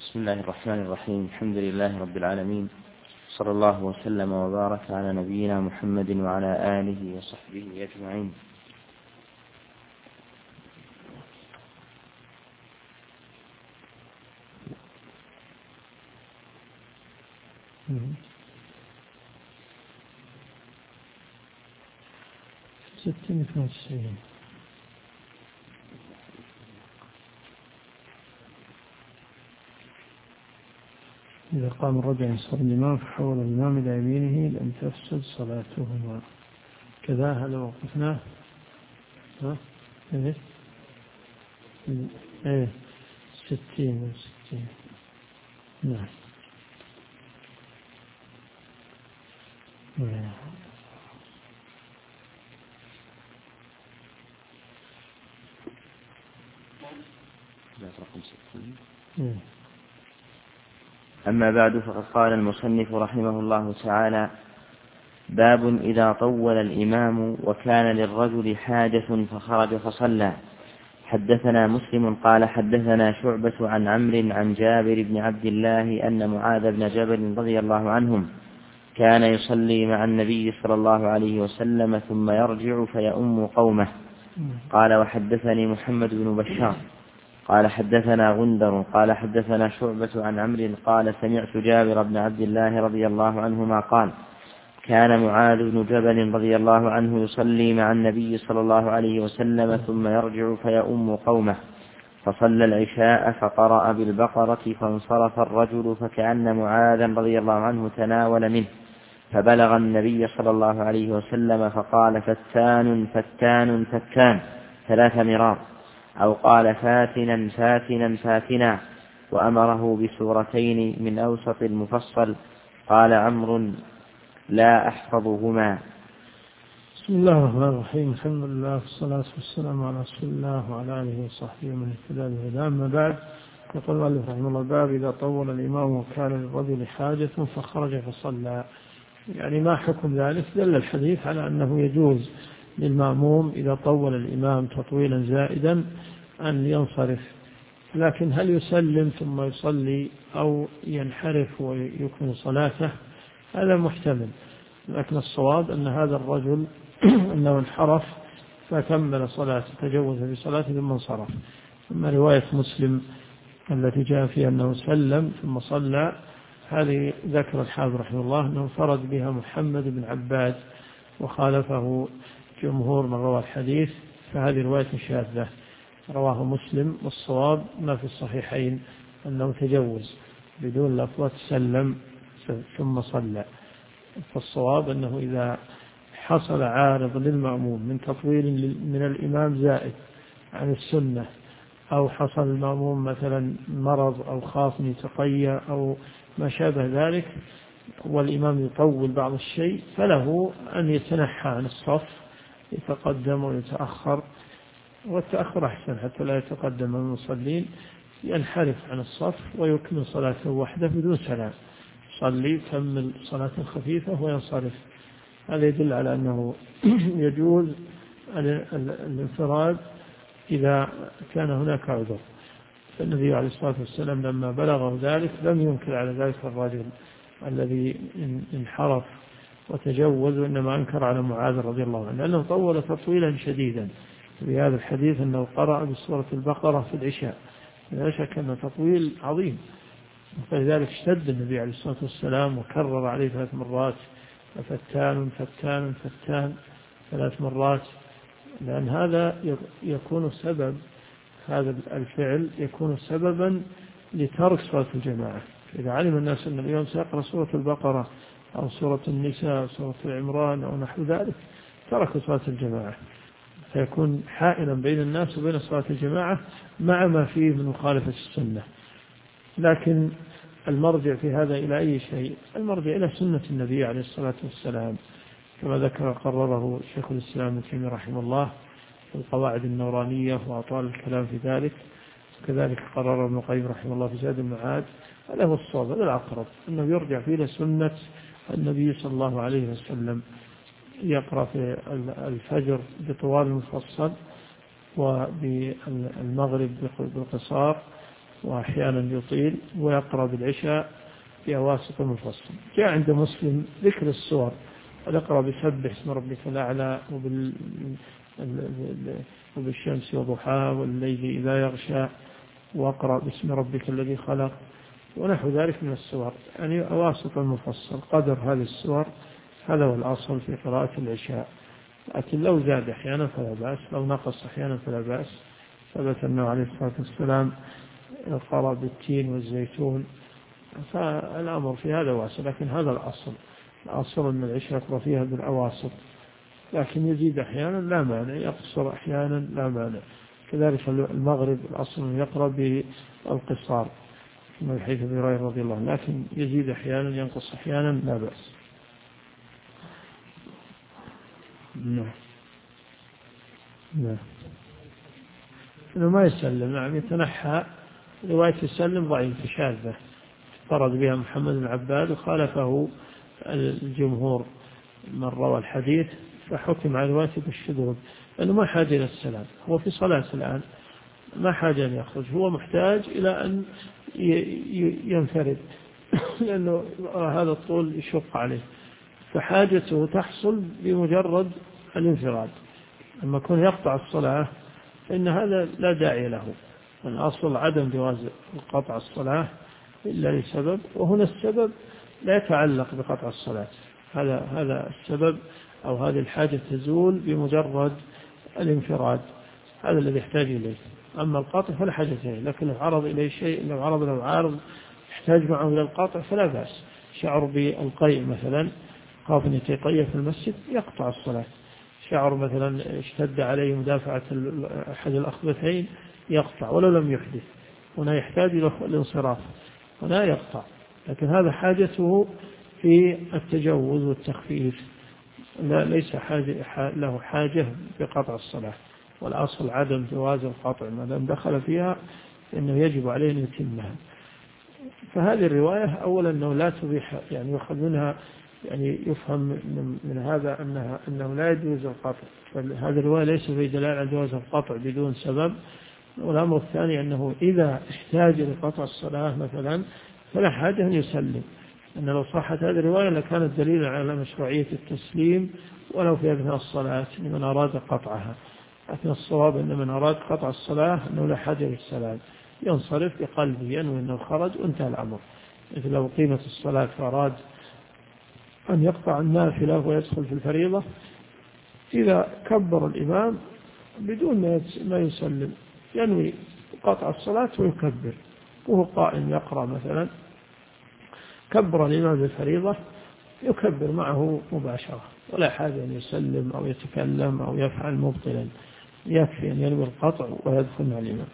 بسم الله الرحمن الرحيم. الحمد لله رب العالمين، صلى الله وسلم وبارك على نبينا محمد وعلى آله وصحبه أجمعين. إذا قام الرجل ينصر الإمام فحول الإمام إلى يمينه لم تفسد صلاتهما. كذا هذا وقفناه. إيه 60. نعم. أما بعد، فقد قال المصنف رحمه الله تعالى: باب إذا طول الإمام وكان للرجل حاجة فخرج فصلى. حدثنا مسلم قال حدثنا شعبة عن عمرو عن جابر بن عبد الله أن معاذ بن جبل رضي الله عنهم كان يصلي مع النبي صلى الله عليه وسلم ثم يرجع فيؤم قومه. قال: وحدثني محمد بن بشار قال حدثنا غندر قال حدثنا شعبة عن عمرو قال سمعت جابر بن عبد الله رضي الله عنهما قال: كان معاذ بن جبل رضي الله عنه يصلي مع النبي صلى الله عليه وسلم ثم يرجع فيؤم قومه، فصلى العشاء فقرأ بالبقرة فانصرف الرجل فكأن معاذا رضي الله عنه تناول منه، فبلغ النبي صلى الله عليه وسلم فقال: فتان فتان فتان 3 مرار، أو قال: فاتنا فاتنا فاتنا، وأمره بسورتين من أوسط المفصل. قال عمرو: لا أحفظهما. بسم الله الرحمن الرحيم. الحمد لله والصلاة والسلام على رسول الله وعلى آله وصحبه ومن اهتدى بهداه. أما بعد، يقول المؤلف رحمه الله: باب إذا طول الإمام وكان للرجل حاجة فخرج فصلى. يعني ما حكم ذلك؟ دل الحديث على أنه يجوز للمأموم إذا طول الإمام تطويلا زائدا أن ينصرف، لكن هل يسلم ثم يصلي أو ينحرف ويكمل صلاته؟ هذا محتمل، لكن الصواب أن هذا الرجل أنه انحرف فكمل صلاته، تجوز في صلاته ثم انصرف. أما رواية مسلم التي جاء فيها أنه سلم ثم صلى، هذه ذكر الحافظ رحمه الله أنه فرد بها محمد بن عباد وخالفه جمهور من روى الحديث، فهذه رواية شاذة رواه مسلم. والصواب ما في الصحيحين أنه تجوز بدون لفظة سلم ثم صلى. فالصواب أنه إذا حصل عارض للمأموم من تطويل من الإمام زائد عن السنة، أو حصل المأموم مثلا مرض أو خاف من يتقيأ أو ما شابه ذلك والإمام يطول بعض الشيء، فله أن يتنحى عن الصف، يتقدم ويتأخر، والتأخر أحسن حتى لا يتقدم المصلين، ينحرف عن الصف ويكمل صلاته وحده بدون سلام، يصلي يكمل صلاة خفيفة وينصرف. هذا يدل على أنه يجوز الانفراد إذا كان هناك عذر. فالنبي عليه الصلاة والسلام لما بلغه ذلك لم ينكر على ذلك الرجل الذي انحرف وتجوز، وإنما أنكر على معاذ رضي الله عنه لأنه طول تطويلا شديدا. في هذا الحديث أنه قرأ بسورة البقرة في العشاء، لا شك أنه تطويل عظيم، فلذلك اشتد النبي عليه الصلاة والسلام وكرر عليه 3 مرات: فتان فتان فتان 3 مرات، لأن هذا يكون سبب، هذا الفعل يكون سببا لترك صلاة الجماعة. إذا علم الناس أن اليوم سيقرأ سورة البقرة أو سورة النساء أو سورة العمران أو نحو ذلك، تركوا صلاة الجماعة، فيكون حائلا بين الناس وبين صلاة الجماعة مع ما فيه من مخالفة السنة. لكن المرجع في هذا إلى أي شيء؟ المرجع إلى سنة النبي عليه الصلاة والسلام، كما ذكر قرره شيخ الإسلام ابن تيمية رحمه الله في القواعد النورانية وأطال الكلام في ذلك، وكذلك قرر ابن القيم رحمه الله في زاد المعاد. هذا هو الصواب، هذا الأقرب، أنه يرجع فيه إلى سنة النبي صلى الله عليه وسلم، يقرأ في الفجر بطوال مفصل وبالمغرب بالقصار وأحيانا يطيل، ويقرأ بالعشاء في أواسط المفصل. جاء عند مسلم ذكر السور، ويقرأ بسبح اسم ربك الأعلى وبالشمس وضحاها والليل إذا يغشى، واقرأ باسم ربك الذي خلق، ونحو ذلك من السور، يعني أواسط المفصل قدر هذه السور. هذا هو الأصل في قراءة العشاء، لكن لو زاد أحيانا فلا بأس، لو نقص أحيانا فلا بأس. ثبت أنه عليه الصلاة والسلام قرأ بالتين والزيتون، فالأمر في هذا واسع، لكن هذا الأصل أن العشاء يقرأ فيها بالأواسط، لكن يزيد أحيانا لا مانع، يقصر أحيانا لا مانع. كذلك المغرب الأصل أن يقرأ بالقصار من حيث أبي هريرة رضي الله عنه، لكن يزيد أحيانا ينقص أحيانا لا بأس. نعم إنه ما يسلم، نعم يتنحى. رواية يسلم ضعيفة شاذة فرد بها محمد بن عباد وخالفه الجمهور من روى الحديث، فحكم على روايته بالشذوذ، لأنه ما حاجة إلى السلام، هو في صلاة الآن ما حاجة أن يخرج، هو محتاج إلى أن ينفرد لأنه هذا الطول يشق عليه، فحاجته تحصل بمجرد الانفراد. أما كون يقطع الصلاة فإن هذا لا داعي له، الأصل عدم جواز قطع الصلاة إلا لسبب، وهنا السبب لا يتعلق بقطع الصلاة، هذا السبب أو هذه الحاجة تزول بمجرد الانفراد، هذا الذي يحتاج إليه. أما القطع فلا حاجة إليه، لكن لو عرض إليه شيء، لو عرض له عارض يحتاج معه إلى القطع فلا بأس. شعر بالقيء مثلا، خاف أن يتقيأ في المسجد يقطع الصلاة. شعر مثلا اشتد عليه مدافعة أحد الأخبثين يقطع ولو لم يحدث، هنا يحتاج إلى الانصراف، هنا يقطع، لكن هذا حاجته في التجوز والتخفيف، ليس له حاجة بقطع الصلاة، والأصل عدم جواز القطع، ما دام دخل فيها إنه يجب عليه أن يتمها. فهذه الرواية أولا أنه لا تبيح، يعني يؤخذ منها، يعني يفهم من هذا أنه لا يجوز القطع، فهذه الرواية ليس في دلالة على جواز القطع بدون سبب. والأمر الثاني أنه إذا احتاج لقطع الصلاة مثلا فلا حاجة أن يسلم، أن لو صحت هذه الرواية لكانت دليلا على مشروعية التسليم ولو في أثناء الصلاة لمن أراد قطعها، لكن الصواب أن من أراد قطع الصلاة أنه لا حاجة للسلام، ينصرف بقلبه ينوي أنه خرج وانتهى الأمر. مثل لو قيمة الصلاة فأراد أن يقطع النافلة ويدخل في الفريضة، إذا كبر الإمام بدون ما يسلم ينوي قطع الصلاة ويكبر، وهو قائم يقرأ مثلا، كبر الإمام بالفريضة يكبر معه مباشرة، ولا حاجة أن يسلم أو يتكلم أو يفعل مبطلا، يكفي أن ينوي القطع ويدخل مع الإمام.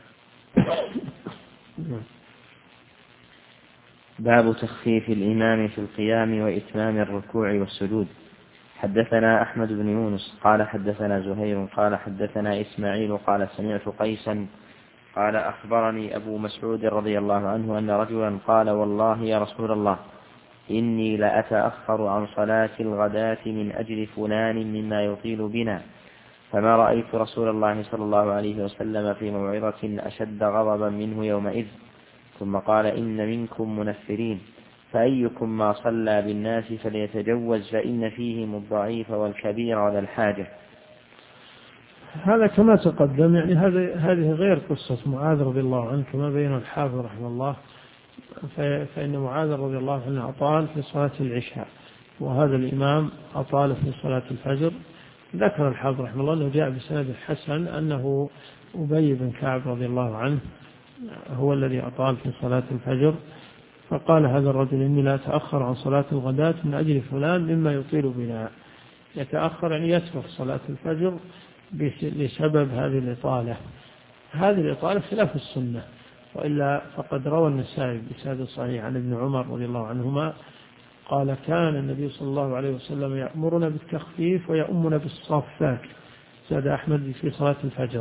باب تخفيف الإمام في القيام وإتمام الركوع والسجود. حدثنا أحمد بن يونس قال حدثنا زهير قال حدثنا إسماعيل قال سمعت قيسا قال أخبرني أبو مسعود رضي الله عنه أن رجلا قال والله يا رسول الله إني لأتأخر عن صلاة الغداة من أجل فلان مما يطيل بنا، فما رأيت رسول الله صلى الله عليه وسلم في موعظة أشد غضبا منه يومئذ. ثم قال إن منكم منفرين، فأيكم ما صلى بالناس فليتجوز فإن فيهم الضعيف والكبير وذا الحاجة. هذا كما تقدم، يعني هذه غير قصة معاذ رضي الله عنه كما بين الحافظ رحمه الله، فإن معاذ رضي الله عنه أطال في صلاة العشاء، وهذا الإمام أطال في صلاة الفجر. ذكر الحافظ رحمه الله أنه جاء بسند الحسن أنه أبي بن كعب رضي الله عنه هو الذي أطال في صلاة الفجر، فقال هذا الرجل إني لا أتأخر عن صلاة الغداة من أجل فلان مما يطيل بنا، يتأخر يعني يترك صلاة الفجر بسبب هذه الإطالة. هذه الإطالة خلاف السنة، وإلا فقد روى النسائي بسند صحيح عن ابن عمر رضي الله عنهما قال كان النبي صلى الله عليه وسلم يأمرنا بالتخفيف ويأمنا بالصافات، زاد أحمد في صلاة الفجر.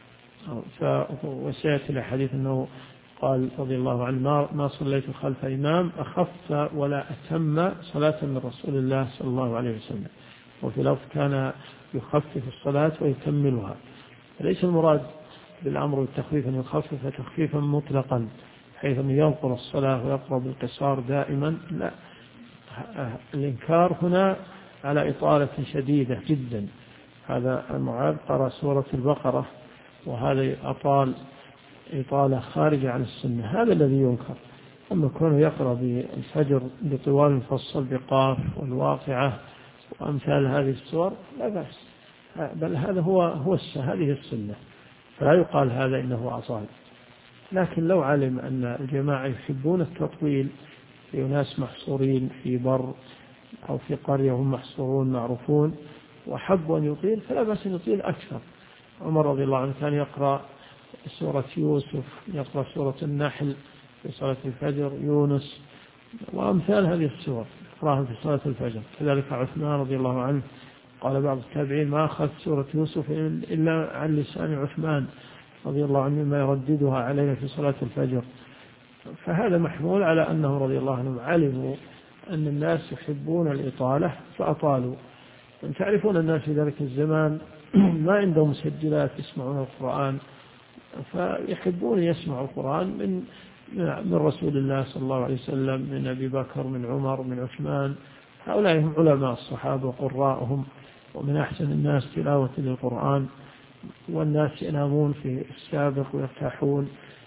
وسيأتي الحديث أنه قال رضي الله عنه ما صليت خلف إمام أخف ولا أتم صلاة من رسول الله صلى الله عليه وسلم، وفي لفظ كان يخفف الصلاة ويكملها. فليس المراد بالأمر بالتخفيف أن يخفف تخفيفا مطلقا حيث أنه ينقل الصلاة ويقرأ بالقصار دائما، لا، الإنكار هنا على إطالة شديدة جدا. هذا معاذ قرأ سورة البقرة وهذا أطال إطالة خارجة عن السنة، هذا الذي ينكر. أما كونه يقرأ بالفجر بطوال مفصل بقاف والواقعة وأمثال هذه السور لا بأس، بل هذا هذه السنة، فلا يقال هذا إنه أطال. لكن لو علم أن الجماعة يحبون التطويل في ناس محصورين في بر أو في قرية هم محصورون معروفون وحبوا أن يطيل فلا بأس أن يطيل أكثر. عمر رضي الله عنه كان يقرأ سورة يوسف، يقرأ سورة النحل في صلاة الفجر، يونس وأمثال هذه السور يقرأها في صلاة الفجر. كذلك عثمان رضي الله عنه قال بعض التابعين ما أخذت سورة يوسف إلا عن لسان عثمان رضي الله عنه ما يرددها علينا في صلاة الفجر. فهذا محمول على أنه رضي الله عنهم علموا أن الناس يحبون الإطالة فأطالوا. تعرفون الناس في ذلك الزمان ما عندهم مسجلات يسمعون القرآن، فيحبون يسمعوا القرآن من رسول الله صلى الله عليه وسلم، من أبي بكر، من عمر، من عثمان. هؤلاء هم علماء الصحابة وقراءهم ومن أحسن الناس تلاوة للقرآن، والناس ينامون في السابق ويرتاحون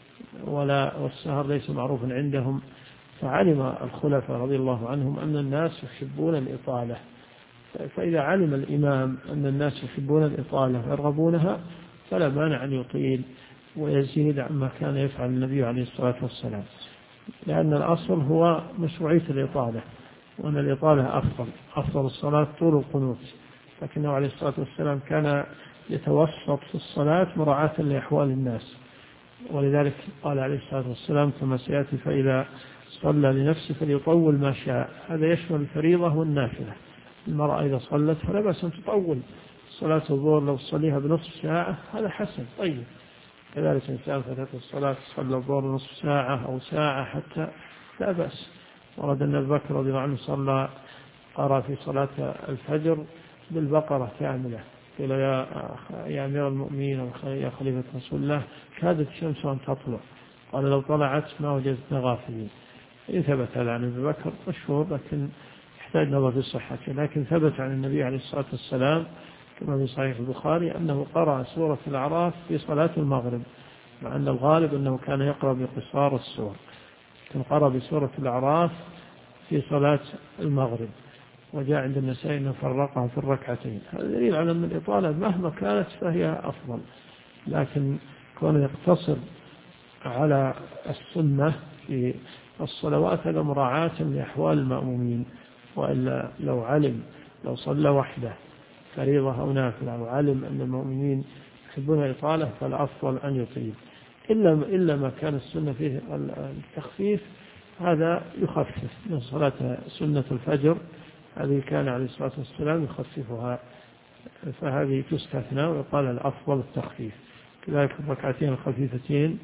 والسهر ليس معروف عندهم. فعلم الخلفاء رضي الله عنهم أن الناس يحبون الإطالة، فإذا علم الإمام أن الناس يحبون الإطالة ويرغبونها فلا مانع أن يطيل ويزيد عما كان يفعل النبي عليه الصلاة والسلام، لأن الأصل هو مشروعية الإطالة، وأن الإطالة أفضل الصلاة طول القنوت، لكنه عليه الصلاة والسلام كان يتوسط في الصلاة مراعاة لأحوال الناس، ولذلك قال عليه الصلاة والسلام كما سيأتي فإذا صلى لنفسه فليطول ما شاء. هذا يشمل الفريضة والنافلة. المرأة إذا صلت فلا بأس أن تطول صلاة الظهر، لو تصليها بنصف ساعة هذا حسن طيب. كذلك إنسان فتاة الصلاة صلى الظهر نصف ساعة أو ساعة حتى لا بأس. ورد أن أبي بكر رضي الله عنه قرأ في صلاة الفجر بالبقرة كاملة، قال يا أمير المؤمنين يا خليفة رسول الله كادت الشمس أن تطلع، قال لو طلعت ما وجدتنا غافلين. إن ثبت عن أبي بكر مشهور لكن يحتاج نظر في صحته، لكن ثبت عن النبي عليه الصلاة والسلام كما في صحيح البخاري أنه قرأ سورة الأعراف في صلاة المغرب، مع أن الغالب أنه كان يقرأ بقصار السور، كان قرأ بسورة الأعراف في صلاة المغرب، وجاء عند النسائي أنه فرقها في الركعتين. هذا دليل على أن الإطالة مهما كانت فهي أفضل، لكن كونه يقتصر على السنة في الصلوات هذا مراعاة لأحوال المأمومين. وإلا لو صلى وحده فريضة أو نافلة وعلم أن المؤمنين يحبون الإطالة فالأفضل أن يطيل، إلا ما كان السنة فيه التخفيف، هذا يخفف من صلاة سنة الفجر هذه كان عليه الصلاة والسلام يخففها، فهذه تستثنى ويقال الأفضل التخفيف. كذلك الركعتين الخفيفتين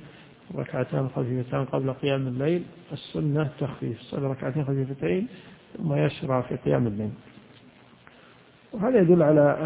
قبل قيام الليل السنة تخفيف، صلى ركعتين خفيفتين ثم يشرع في قيام الليل. وهذا يدل على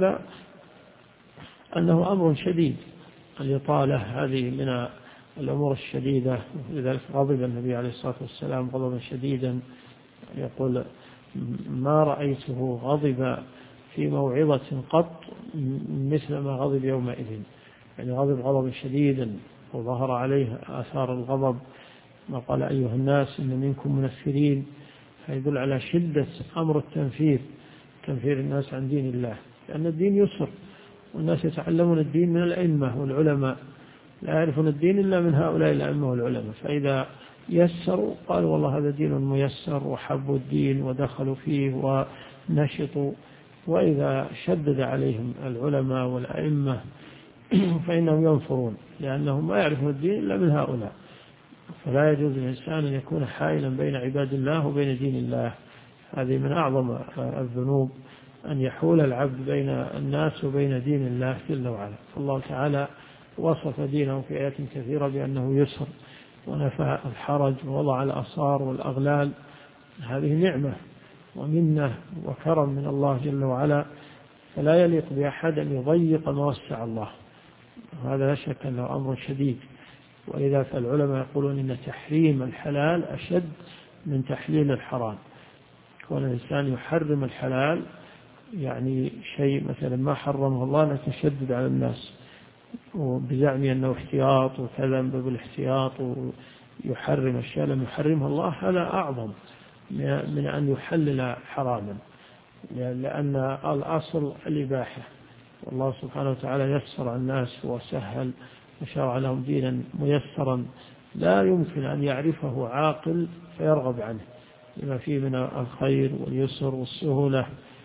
أنه أمر شديد. الإطالة هذه من الأمور الشديدة، لذلك غضب النبي عليه الصلاة والسلام غضبا شديدا، يقول ما رأيته غضب في موعظة قط مثل ما غضب يومئذ، يعني غضب غضبا شديدا وظهر عليه آثار الغضب، ما قال أيها الناس إن منكم منفرين، فيدل على شدة أمر تنفير الناس عن دين الله، لأن الدين يسر، والناس يتعلمون الدين من الأئمة والعلماء، لا يعرفون الدين إلا من هؤلاء الأئمة والعلماء، فإذا يسروا قالوا والله هذا دين ميسر وحبوا الدين ودخلوا فيه ونشطوا. وإذا شدد عليهم العلماء والأئمة فإنهم ينفرون، لأنهم ما يعرفون الدين إلا من هؤلاء. فلا يجوز للإنسان أن يكون حائلا بين عباد الله وبين دين الله، هذه من أعظم الذنوب أن يحول العبد بين الناس وبين دين الله جل وعلا. فالله تعالى وصف دينه في آيات كثيرة بأنه يسر ونفى الحرج ووضع الأصار والأغلال، هذه نعمة ومنة وكرم من الله جل وعلا، فلا يليق بأحد أن يضيق ما وسع الله، هذا لا شك أنه أمر شديد. ولذا فالعلماء يقولون إن تحريم الحلال أشد من تحليل الحرام. كون الإنسان يحرم الحلال يعني شيء مثلا ما حرمه الله نتشدد على الناس وبزعم أنه احتياط وكذا بالاحتياط ويحرم الشيء لم يحرمه الله، هذا أعظم من أن يحلل حراما، لأن الأصل الإباحة، والله سبحانه وتعالى يسر الناس وسهل وشرع لهم دينا ميسرا لا يمكن أن يعرفه عاقل فيرغب عنه لما فيه من الخير واليسر والسهولة.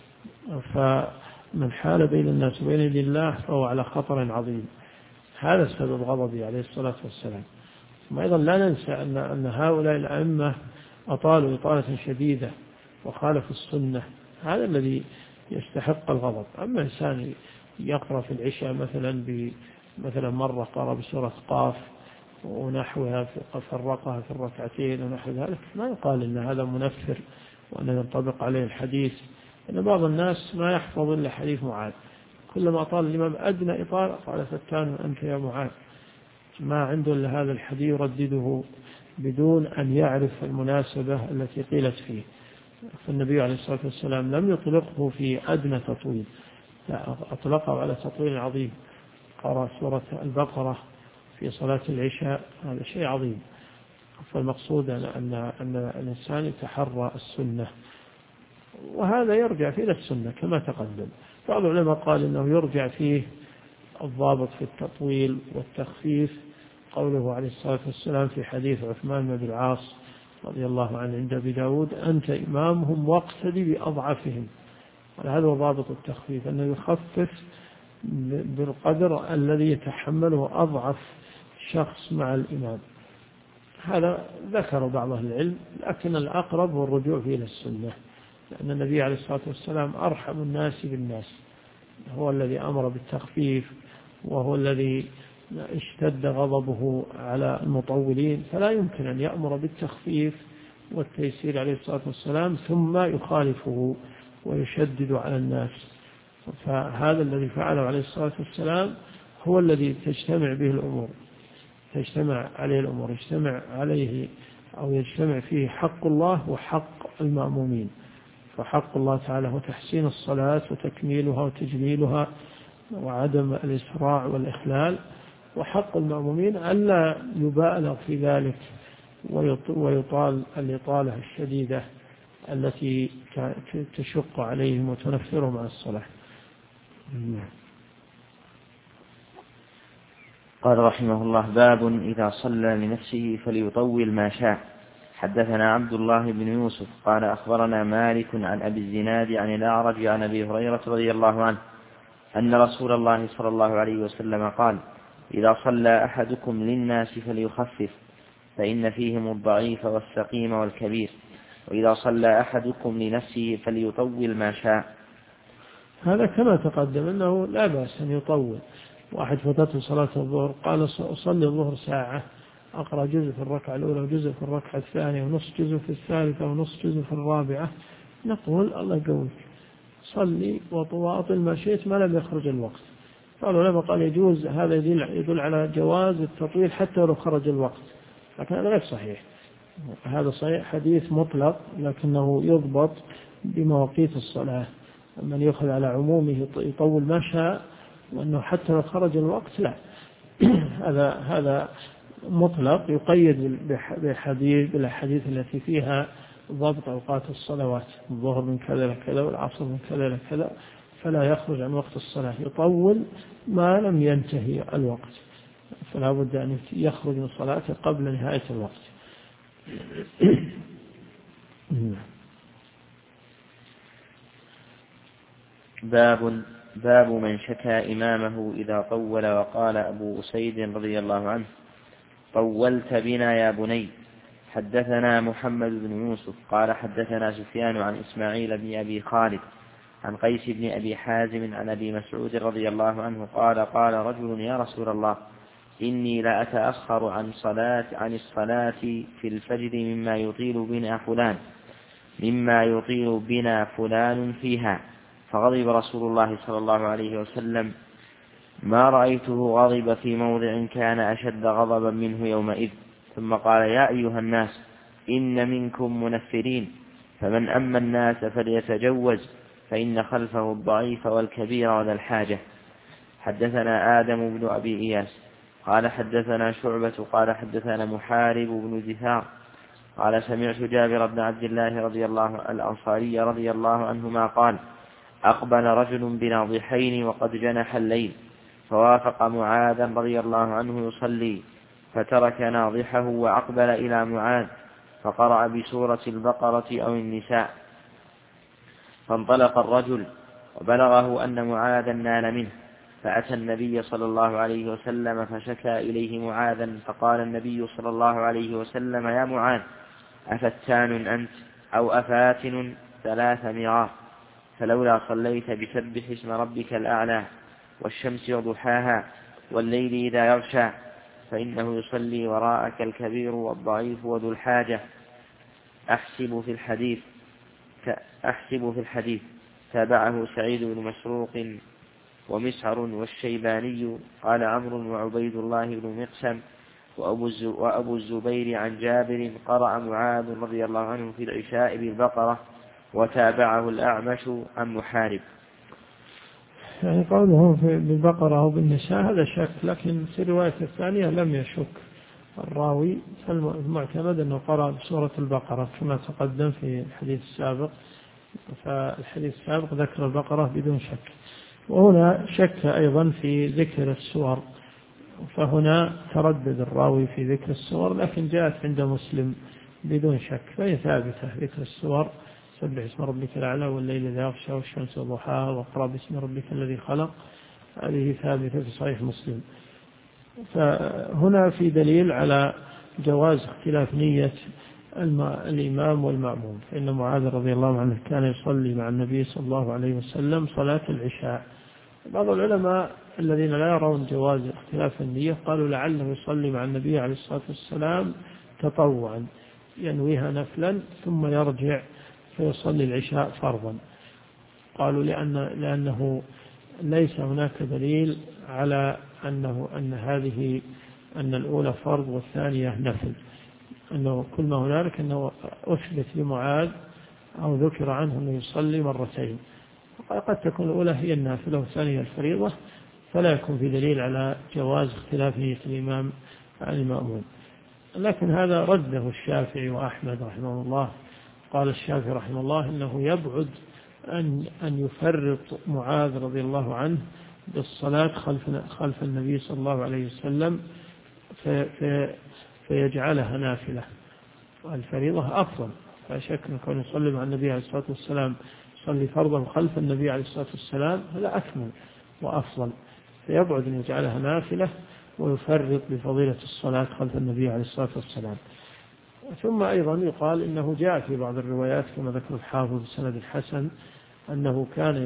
فمن حال بين الناس وبين الله فهو على خطر عظيم. هذا سبب غضبه عليه الصلاة والسلام. ثم أيضا لا ننسى أن هؤلاء الأئمة أطالوا إطالة شديدة وخالفوا السنة، هذا الذي يستحق الغضب. أما إنسان يقرأ في العشاء مثلا مرة قرأ بسورة قاف ونحوها فرقها في الركعتين ونحو ذلك، ما يقال إن هذا منفر وأن ينطبق عليه الحديث. إن بعض الناس ما يحفظ إلا حديث معاذ، كلما طال الإمام أدنى إطالة قال فتان أنت يا معاذ، ما عنده إلا هذا الحديث يردده بدون أن يعرف المناسبة التي قيلت فيه. فالنبي عليه الصلاة والسلام لم يطلقه في أدنى تطويل، لا أطلقه على تطويل عظيم. قرأ سورة البقرة في صلاة العشاء، هذا شيء عظيم. فالمقصود أن الإنسان يتحرى السنة، وهذا يرجع فيه إلى السنة كما تقدم. بعض العلماء قال إنه يرجع فيه الضابط في التطويل والتخفيف قوله عليه الصلاة والسلام في حديث عثمان بن العاص رضي الله عنه عند أبي داود أنت إمامهم واقتدي بأضعفهم. هذا هو ضابط التخفيف، أنه يخفف بالقدر الذي يتحمله أضعف شخص مع الإمام. هذا ذكر بعض أهل العلم، لكن الأقرب هو الرجوع فيه إلى السنة، لأن النبي عليه الصلاة والسلام أرحم الناس بالناس، هو الذي أمر بالتخفيف وهو الذي اشتد غضبه على المطولين، فلا يمكن أن يأمر بالتخفيف والتيسير عليه الصلاة والسلام ثم يخالفه ويشدد على الناس. فهذا الذي فعله عليه الصلاة والسلام هو الذي تجتمع به الأمور، تجتمع عليه الأمور، يجتمع عليه أو يجتمع فيه حق الله وحق المأمومين. فحق الله تعالى هو تحسين الصلاة وتكميلها وتجليلها وعدم الإسراع والإخلال، وحق المأمومين ألا يبالغ في ذلك ويطال الإطالة الشديدة التي تشق عليهم وتنفرهم عن الصلاة. قال رحمه الله: باب إذا صلى لنفسه فليطول ما شاء. حدثنا عبد الله بن يوسف قال أخبرنا مالك عن أبي الزناد عن الأعرج عن أبي هريرة رضي الله عنه أن رسول الله صلى الله عليه وسلم قال: إذا صلى أحدكم للناس فليخفف فإن فيهم الضعيف والسقيم والكبير، وإذا صلى أحدكم لنفسه فليطول ما شاء. هذا كما تقدم أنه لا بأس أن يطول. واحد فاتته صلاة الظهر قال أصلي الظهر ساعة، أقرأ جزء في الركعة الأولى وجزء في الركعة الثانية ونصف جزء في الثالثة ونصف جزء في الرابعة، نقول الله يقويك صلي وأطل ما شئت ما لم يخرج الوقت. قالوا لما قال يجوز، هذا يدل على جواز التطويل حتى لو خرج الوقت، لكن هذا غير صحيح. هذا صحيح حديث مطلق لكنه يضبط بمواقيت الصلاة. من يأخذ على عمومه يطول ما شاء وأنه حتى لو خرج الوقت لا هذا مطلق يقيد بالحديث التي فيها ضبط أوقات الصلوات، الظهر من كذا لكذا والعصر من كذا لكذا، فلا يخرج عن وقت الصلاة، يطول ما لم ينتهي الوقت، فلا بد أن يخرج من صلاته قبل نهاية الوقت. باب من شكى إمامه إذا طول. وقال أبو أسيد رضي الله عنه: طولت بنا يا بني. حدثنا محمد بن يوسف قال حدثنا سفيان عن إسماعيل بن أبي خالد عن قيس بن أبي حازم عن أبي مسعود رضي الله عنه قال: قال رجل: يا رسول الله، إني لا أتأخر عن الصلاة في الفجر مما يطيل بنا فلان فيها. فغضب رسول الله صلى الله عليه وسلم ما رأيته غضب في موضع كان أشد غضبا منه يومئذ. ثم قال: يا أيها الناس إن منكم منفرين، فمن أما الناس فليتجوز، فإن خلفه الضعيف والكبير وذا الحاجة. حدثنا آدم بن أبي إياس قال حدثنا شعبة قال حدثنا محارب بن دثار قال سمعت جابر بن عبد الله الأنصاري رضي الله عنهما قال: أقبل رجل بناضحين وقد جنح الليل، فوافق معاذا رضي الله عنه يصلي، فترك ناضحه وأقبل إلى معاذ فقرأ بسورة البقرة أو النساء، فانطلق الرجل وبلغه أن معاذا نال منه، فأتى النبي صلى الله عليه وسلم فشكى إليه معاذا، فقال النبي صلى الله عليه وسلم: يا معاذ، أفتان أنت أو أفاتن 3 مرار؟ فلولا صليت بسبح اسم ربك الأعلى والشمس وضحاها والليل إذا يغشى، فإنه يصلي وراءك الكبير والضعيف وذو الحاجة. أحسب في الحديث. تابعه سعيد بن مسروق ومسعر والشيباني. قال عمرو وعبيد الله بن مقسم وأبو الزبير عن جابر: قرأ معاذ رضي الله عنه في العشاء بالبقرة، وتابعه الأعمش عن محارب. يعني قوله بالبقرة أو بالنساء هذا شك، لكن في الرواية الثانية لم يشك الراوي، فالمعتمد أنه قرأ بسورة البقرة كما تقدم في الحديث السابق، فالحديث السابق ذكر البقرة بدون شك، وهنا شك أيضا في ذكر السور، فهنا تردد الراوي في ذكر السور، لكن جاءت عند مسلم بدون شك، فهي ثابتة ذكر السور: سبح اسم ربك الأعلى والليل إذا يغشى والشمس وضحاها واقرأ باسم ربك الذي خلق، هذه ثابتة في صحيح مسلم. فهنا في دليل على جواز اختلاف نية الإمام والمأموم، فإن معاذ رضي الله عنه كان يصلي مع النبي صلى الله عليه وسلم صلاة العشاء. بعض العلماء الذين لا يرون جواز اختلاف النية قالوا لعله يصلي مع النبي عليه الصلاة والسلام تطوعا، ينويها نفلا ثم يرجع فيصلي العشاء فرضا. قالوا لأنه ليس هناك دليل على أن الأولى فرض والثانية نفل، أنه كل ما هنالك أنه أثبت لمعاذ أو ذكر عنه أنه يصلي مرتين، قد تكون الأولى هي النافلة والثانية الفريضة، فلا يكون في دليل على جواز اختلاف نية الإمام عن المأموم. لكن هذا رده الشافعي وأحمد رحمه الله. قال الشافعي رحمه الله إنه يبعد أن يفرط معاذ رضي الله عنه بالصلاة خلف النبي صلى الله عليه وسلم فيجعلها نافلة، والفريضة أفضل، لا شك أن كون يصلي مع النبي عليه الصلاة والسلام يصلي فرضا خلف النبي عليه الصلاة والسلام هذا أكمل وأفضل، فيبعد أن يجعلها نافلة ويفرط بفضيلة الصلاة خلف النبي عليه الصلاة والسلام. ثم أيضا يقال إنه جاء في بعض الروايات كما ذكر الحافظ بسند الحسن أنه كان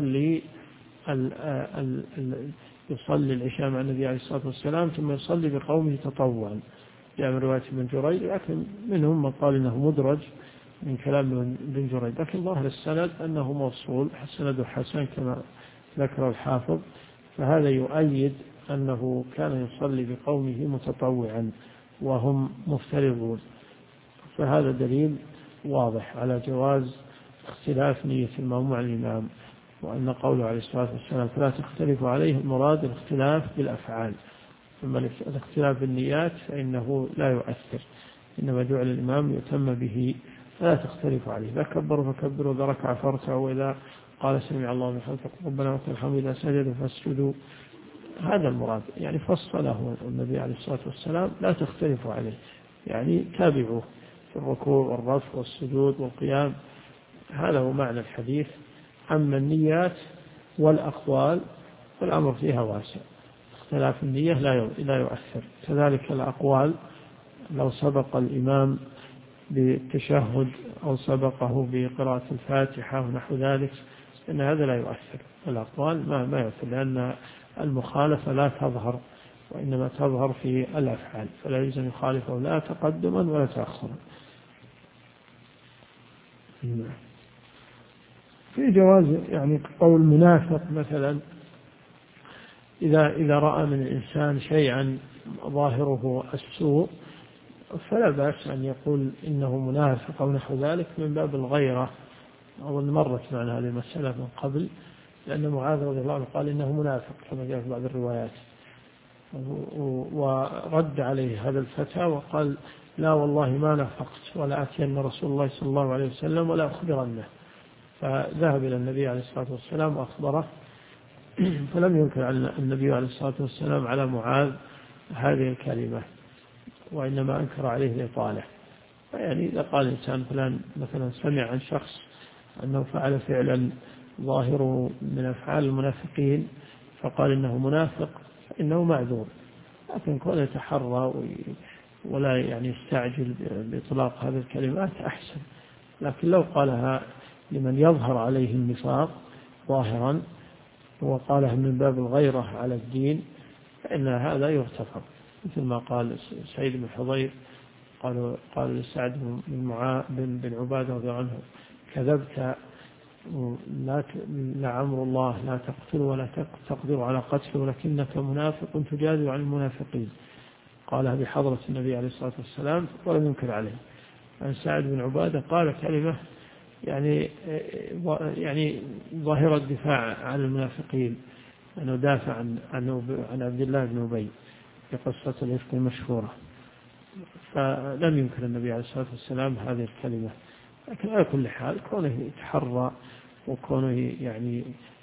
يصلي العشاء مع النبي عليه الصلاة والسلام ثم يصلي بقومه تطوعا. جاء من رواية ابن جريج، لكن منهم من قال إنه مدرج من كلام ابن جريج، لكن ظاهر السند أنه موصول، السند حسن كما ذكر الحافظ، فهذا يؤيد أنه كان يصلي بقومه متطوعا وهم مفترضون، فهذا دليل واضح على جواز اختلاف نية المأموم عن الإمام، وأن قوله عليه الصلاة والسلام فلا تختلف عليه المراد الاختلاف بالأفعال، ثم الاختلاف بالنيات فإنه لا يؤثر، إنما جعل الإمام يتم به فلا تختلف عليه، إذا كبروا فكبروا، إذا ركع فاركعوا، وإذا قال سمع الله لمن حمده ربنا ولك الحمد إذا سجدوا فاسجدوا، هذا المراد. يعني فصله النبي عليه الصلاة والسلام لا تختلفوا عليه، يعني تابعوه في الركوع والرفع والسجود والقيام، هذا هو معنى الحديث. أما النيات والأقوال فالأمر فيها واسع، اختلاف النية لا يؤثر، كذلك الأقوال لو سبق الإمام بالتشهد أو سبقه بقراءة الفاتحة ونحو ذلك إن هذا لا يؤثر، الأقوال ما يؤثر، لأن المخالفة لا تظهر وإنما تظهر في الأفعال، فلا يجوز يخالفه لا تقدما ولا تأخرا. في جواز يعني قول منافق مثلا إذا رأى من الإنسان شيئا ظاهره السوء فلا بأس أن يقول إنه منافق أو نحو ذلك من باب الغيرة. أظن مرت معنا هذه المسألة من قبل، لأن معاذ رضي الله عنه قال إنه منافق كما جاء في بعض الروايات، ورد عليه هذا الفتى وقال لا والله ما نافقت، ولا أتين رسول الله صلى الله عليه وسلم ولا أخبرنه. فذهب إلى النبي عليه الصلاة والسلام وأخبره، فلم ينكر على النبي عليه الصلاة والسلام على معاذ هذه الكلمة، وإنما أنكر عليه الإطالة. يعني إذا قال إنسان فلان مثلا سمع عن شخص أنه فعل فعلا ظاهره من أفعال المنافقين فقال إنه منافق فإنه معذور، لكن كونه يتحرى ولا يعني يستعجل بإطلاق هذه الكلمات أحسن. لكن لو قالها لمن يظهر عليه النفاق ظاهرا وقالها من باب الغيرة على الدين فإن هذا يغتفر، مثل ما قال سعيد بن حضير قال لسعد بن عبادة رضي الله عنه كذبت لعمر الله لا تقتل ولا تقدر على قتل ولكنك منافق تجادل عن المنافقين. قالها بحضرة النبي عليه الصلاة والسلام ولم ينكر عليه. عن سعد بن عبادة قال كلمة يعني ظاهرة الدفاع عن المنافقين، أنه دافع عن عبد الله بن أبي في قصة الإفك المشهورة، فلم ينكر النبي عليه الصلاة والسلام هذه الكلمة. لكن على كل حال كونه يتحرى وكونه يعني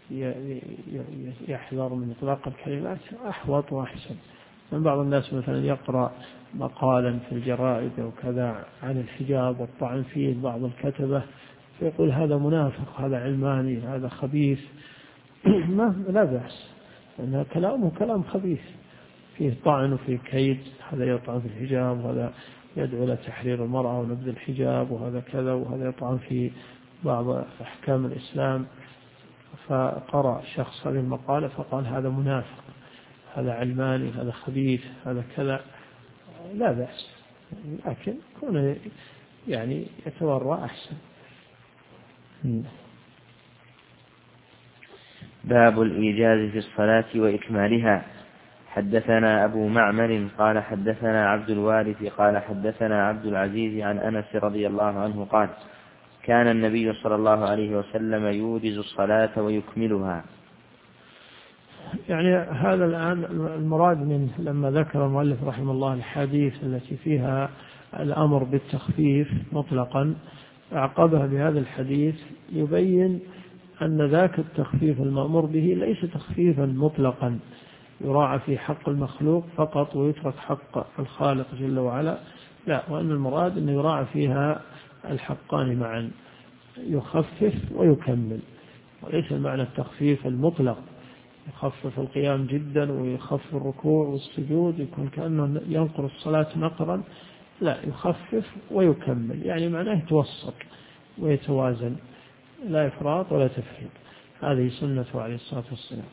يحذر من إطلاق الكلمات أحوط وأحسن. من بعض الناس مثلا يقرأ مقالا في الجرائد أو كذا عن الحجاب والطعن فيه بعض الكتبة فيقول هذا منافق، هذا علماني، هذا خبيث. لا بأس، لأن كلامه كلام خبيث فيه طعن وفيه كيد، هذا يطعن في الحجاب وهذا يدعو إلى تحرير المرأة ونبذ الحجاب وهذا كذا، وهذا يطعن في بعض أحكام الإسلام. فقرأ شخص هذه المقالة فقال هذا منافق، هذا علماني، هذا خبيث، هذا كذا، لا بأس، لكن كونه يعني يتورع أحسن. باب الإيجاز في الصلاة وإكمالها. حدثنا أبو معمر قال حدثنا عبد الوارث قال حدثنا عبد العزيز عن أنس رضي الله عنه قال كان النبي صلى الله عليه وسلم يوجز الصلاة ويكملها. يعني هذا الآن المراد منه لما ذكر المؤلف رحمه الله الحديث التي فيها الأمر بالتخفيف مطلقا، أعقبها بهذا الحديث يبين أن ذاك التخفيف المأمور به ليس تخفيفا مطلقا يراعى في حق المخلوق فقط ويترك حق الخالق جل وعلا، لا، وأن المراد أن يراعى فيها الحقان معا، يخفف ويكمل، وليس المعنى التخفيف المطلق يخفف القيام جدا ويخفف الركوع والسجود يكون كأنه ينقر الصلاة نقرا، لا، يخفف ويكمل، يعني معناه يتوسط ويتوازن، لا إفراط ولا تفريط. هذه سنته عليه الصلاة والسلام.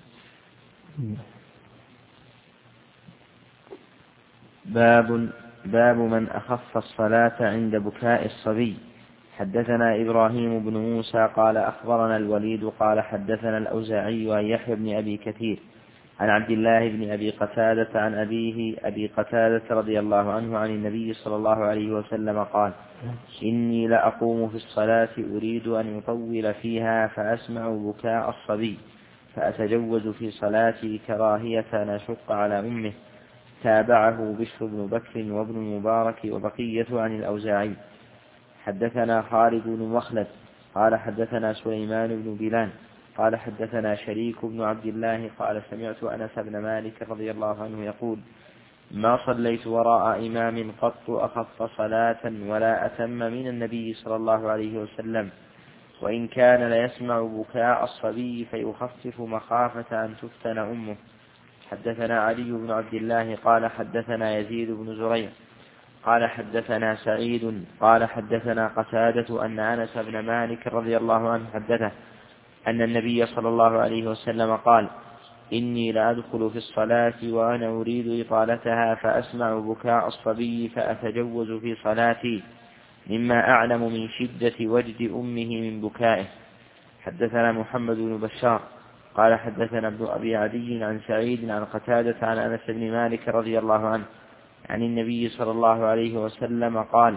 باب من أخف الصلاة عند بكاء الصبي. حدثنا إبراهيم بن موسى قال أخبرنا الوليد قال حدثنا الأوزاعي عن يحيى بن أبي كثير عن عبد الله بن أبي قتادة عن أبيه أبي قتادة رضي الله عنه عن النبي صلى الله عليه وسلم قال إني لأقوم في الصلاة أريد أن أطول فيها فأسمع بكاء الصبي فأتجوز في صلاتي كراهية أن أشق على أمه. تابعه بشر بن بكر وابن المبارك وبقية عن الأوزاعي. حدثنا خالد بن مخلد قال حدثنا سليمان بن بلال قال حدثنا شريك بن عبد الله قال سمعت أنس بن مالك رضي الله عنه يقول ما صليت وراء إمام قط أخف صلاة ولا أتم من النبي صلى الله عليه وسلم، وإن كان ليسمع بكاء الصبي فيخفف مخافة أن تفتن أمه. حدثنا علي بن عبد الله قال حدثنا يزيد بن زريع قال حدثنا سعيد قال حدثنا قتادة أن أنس بن مالك رضي الله عنه حدثه أن النبي صلى الله عليه وسلم قال إني لأدخل في الصلاة وأنا أريد إطالتها فأسمع بكاء الصبي فأتجوز في صلاتي مما أعلم من شدة وجد أمه من بكائه. حدثنا محمد بن بشار قال حدثنا ابن أبي عدي عن سعيد عن قتادة عن أنس بن مالك رضي الله عنه عن النبي صلى الله عليه وسلم قال: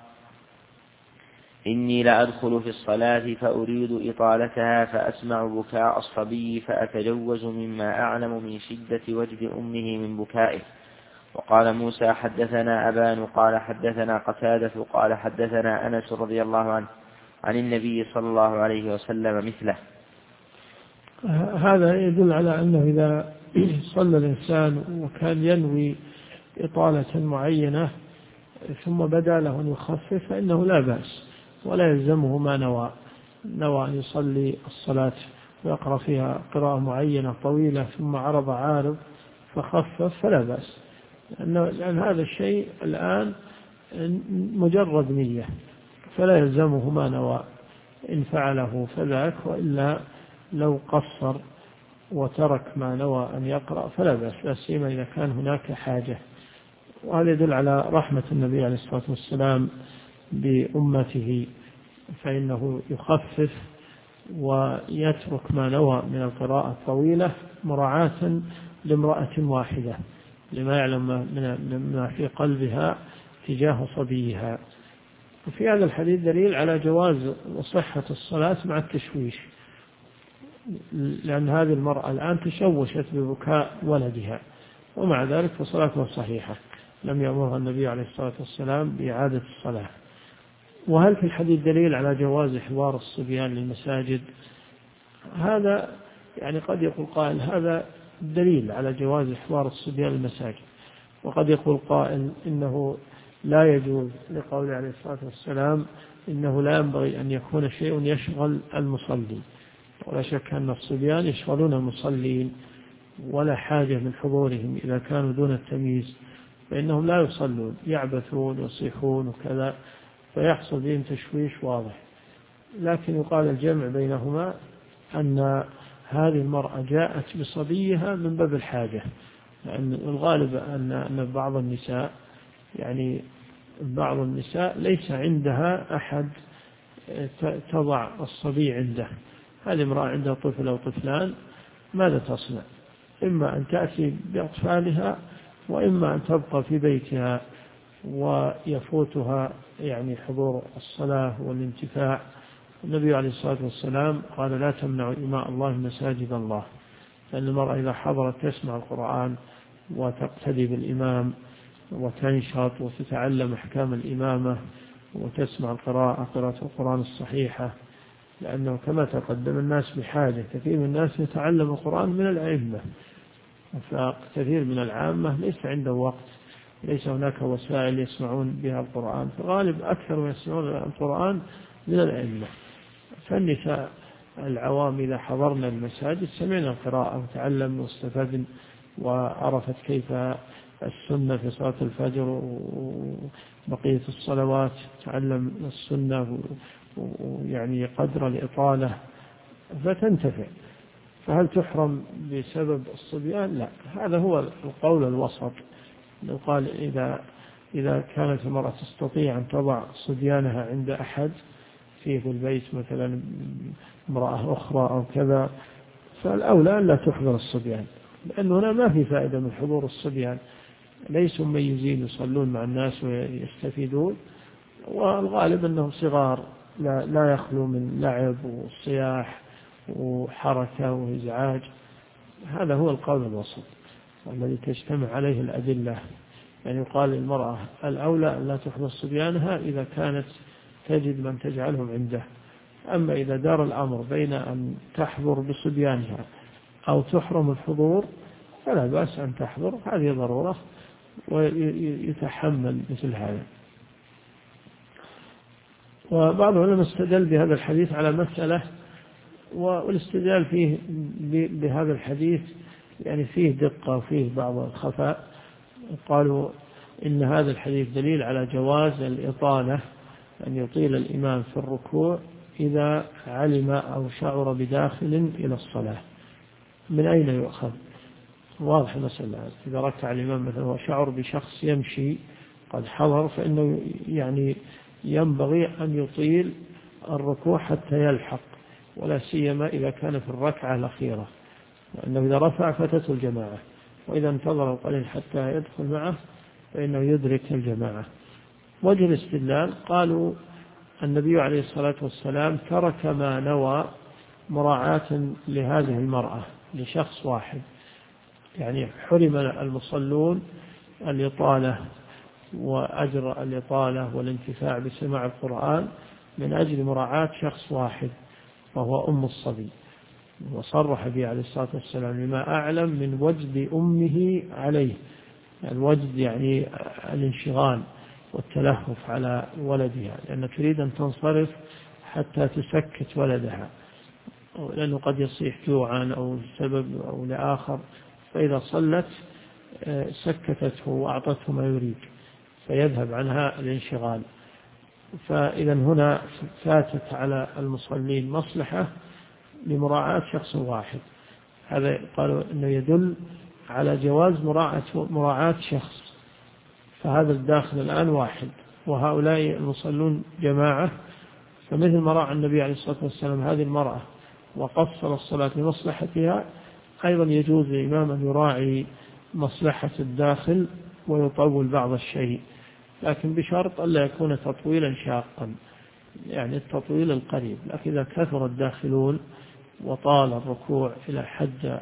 إني لأدخل في الصلاة فأريد إطالتها فأسمع بكاء الصبي فأتجوز مما أعلم من شدة وجد أمه من بكائه. وقال موسى: حدثنا أبان قال حدثنا قتادة قال حدثنا أنس رضي الله عنه عن النبي صلى الله عليه وسلم مثله. هذا يدل على أنه إذا صلى الإنسان وكان ينوي إطالة معينة ثم بدا له أن يخفف فإنه لا بأس، ولا يلزمه ما نوى أن يصلي الصلاة ويقرأ فيها قراءة معينة طويلة ثم عرض عارض فخفف فلا بأس، لأن هذا الشيء الآن مجرد نية فلا يلزمه ما نوى، إن فعله فذاك، وإلا لو قصر وترك ما نوى أن يقرأ فلا بأس، لا سيما إذا كان هناك حاجة. وهذا يدل على رحمة النبي عليه الصلاة والسلام بأمته، فإنه يخفف ويترك ما نوى من القراءة الطويلة مراعاة لامرأة واحدة لما يعلم ما في قلبها تجاه صبيها. وفي هذا الحديث دليل على جواز وصحة الصلاة مع التشويش، لأن هذه المرأة الآن تشوشت ببكاء ولدها، ومع ذلك فصلاتها صحيحة، لم يأمرها النبي عليه الصلاة والسلام بإعادة الصلاة. وهل في الحديث دليل على جواز حوار الصبيان للمساجد؟ هذا يعني قد يقول قائل هذا دليل على جواز حوار الصبيان للمساجد، وقد يقول قائل إنه لا يجوز، لقول عليه الصلاة والسلام إنه لا ينبغي أن يكون شيء يشغل المصلي، ولا شك أن الصبيان يشغلون المصلين ولا حاجة من حضورهم إذا كانوا دون التمييز، فإنهم لا يصلون، يعبثون ويصيحون وكذا، فيحصل بهم تشويش واضح. لكن يقال الجمع بينهما أن هذه المرأة جاءت بصبيها من باب الحاجة، لأن الغالب أن بعض النساء ليس عندها أحد تضع الصبي عنده، هذه امرأة عندها طفل أو طفلان، ماذا تصنع؟ إما أن تأتي بأطفالها، وإما أن تبقى في بيتها ويفوتها يعني حضور الصلاة والانتفاع. النبي عليه الصلاة والسلام قال: لا تمنعوا إماء الله مساجد الله، لأن المرأة إذا حضرت تسمع القرآن وتقتدي بالإمام وتنشط وتتعلم أحكام الإمامة وتسمع قراءة القرآن الصحيحة، لأنه كما تقدم الناس بحاجة، كثير من الناس يتعلم القرآن من الأئمة، فكثير من العامة ليس عنده وقت، ليس هناك وسائل يسمعون بها القرآن، فغالب أكثر ما يسمعون القرآن من الأئمة. فالنساء العوام إذا حضرنا المساجد سمعنا القراءة وتعلمنا واستفدنا وعرفت كيف السنة في صلاة الفجر وبقية الصلوات، تعلم السنة ويعني قدر الإطالة فتنتفع. فهل تحرم بسبب الصبيان؟ لا، هذا هو القول الوسط. لو قال إذا كانت المرأة تستطيع أن تضع صبيانها عند أحد في البيت، مثلا امرأة أخرى أو كذا، فالأولى أن لا تحضر الصبيان، لأن هنا ما في فائدة من حضور الصبيان، ليسوا مميزين يصلون مع الناس ويستفيدون، والغالب أنهم صغار لا يخلو من لعب وصياح وحركة وإزعاج. هذا هو القول الوسط الذي تجتمع عليه الأدلة. يعني يقال للمرأة الأولى أن لا تحضر صبيانها إذا كانت تجد من تجعلهم عنده، أما إذا دار الأمر بين أن تحضر بصبيانها أو تحرم الحضور فلا بأس أن تحضر، هذه ضرورة ويتحمل مثل هذا. وبعض العلماء استدل بهذا الحديث على مسألة، والاستدلال فيه بهذا الحديث يعني فيه دقة وفيه بعض الخفاء. قالوا إن هذا الحديث دليل على جواز الإطالة، أن يطيل الإمام في الركوع إذا علم أو شعر بداخل إلى الصلاة. من أين يؤخذ؟ واضح المسألة، إذا ركع الإمام مثلا وشعر بشخص يمشي قد حضر، فإنه يعني ينبغي أن يطيل الركوع حتى يلحق، ولا سيما إذا كان في الركعة الأخيرة، أنه إذا رفع فاتته الجماعة، وإذا انتظر القليل حتى يدخل معه فإنه يدرك الجماعة. وجه الاستدلال قالوا النبي عليه الصلاة والسلام ترك ما نوى مراعاة لهذه المرأة لشخص واحد، يعني حرم المصلون الإطالة وأجر الإطالة والانتفاع بسماع القرآن من أجل مراعاة شخص واحد وهو أم الصبي، وصرح به عليه الصلاة والسلام لما أعلم من وجد أمه عليه. الوجد يعني الانشغال والتلهف على ولدها، لأن تريد أن تنصرف حتى تسكت ولدها، لأنه قد يصيح جوعا أو سبب أو لآخر، فإذا صلت سكتته وأعطته ما يريد فيذهب عنها الانشغال. فإذا هنا فاتت على المصلين مصلحة لمراعاة شخص واحد، هذا قالوا أنه يدل على جواز مراعاة شخص، فهذا الداخل الآن واحد وهؤلاء المصلون جماعة، فمثل ما راعى النبي عليه الصلاة والسلام هذه المرأة وقصر الصلاة لمصلحتها، أيضا يجوز للإمام أن يراعي مصلحة الداخل ويطول بعض الشيء، لكن بشرط ألا يكون تطويلا شاقا، يعني التطويل القريب. لكن إذا كثر الداخلون وطال الركوع إلى حد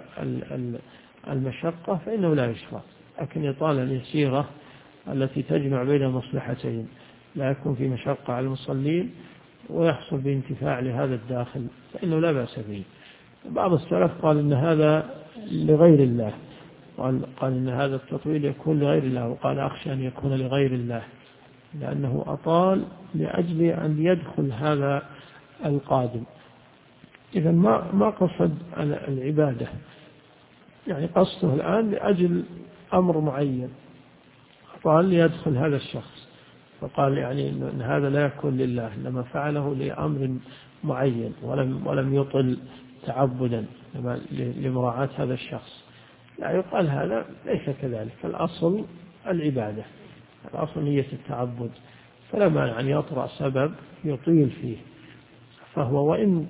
المشقة فإنه لا يشرع، لكن إطالة اليسيرة التي تجمع بين المصلحتين لا يكون في مشقة على المصلين ويحصل بانتفاع لهذا الداخل فإنه لا بأس به. بعض السلف قال إن هذا لغير الله، قال إن هذا التطويل يكون لغير الله، وقال أخشى أن يكون لغير الله لأنه أطال لأجل أن يدخل هذا القادم. إذا ما قصد العبادة، يعني قصده الآن لأجل أمر معين، قال ليدخل هذا الشخص، فقال يعني إن هذا لا يكون لله، لما فعله لأمر معين ولم يطل تعبدا لمراعاة هذا الشخص. لا يقال هذا ليس كذلك، الأصل العبادة، الأصل نية التعبد، فلا مانع أن يطرأ سبب يطيل فيه، فهو وإن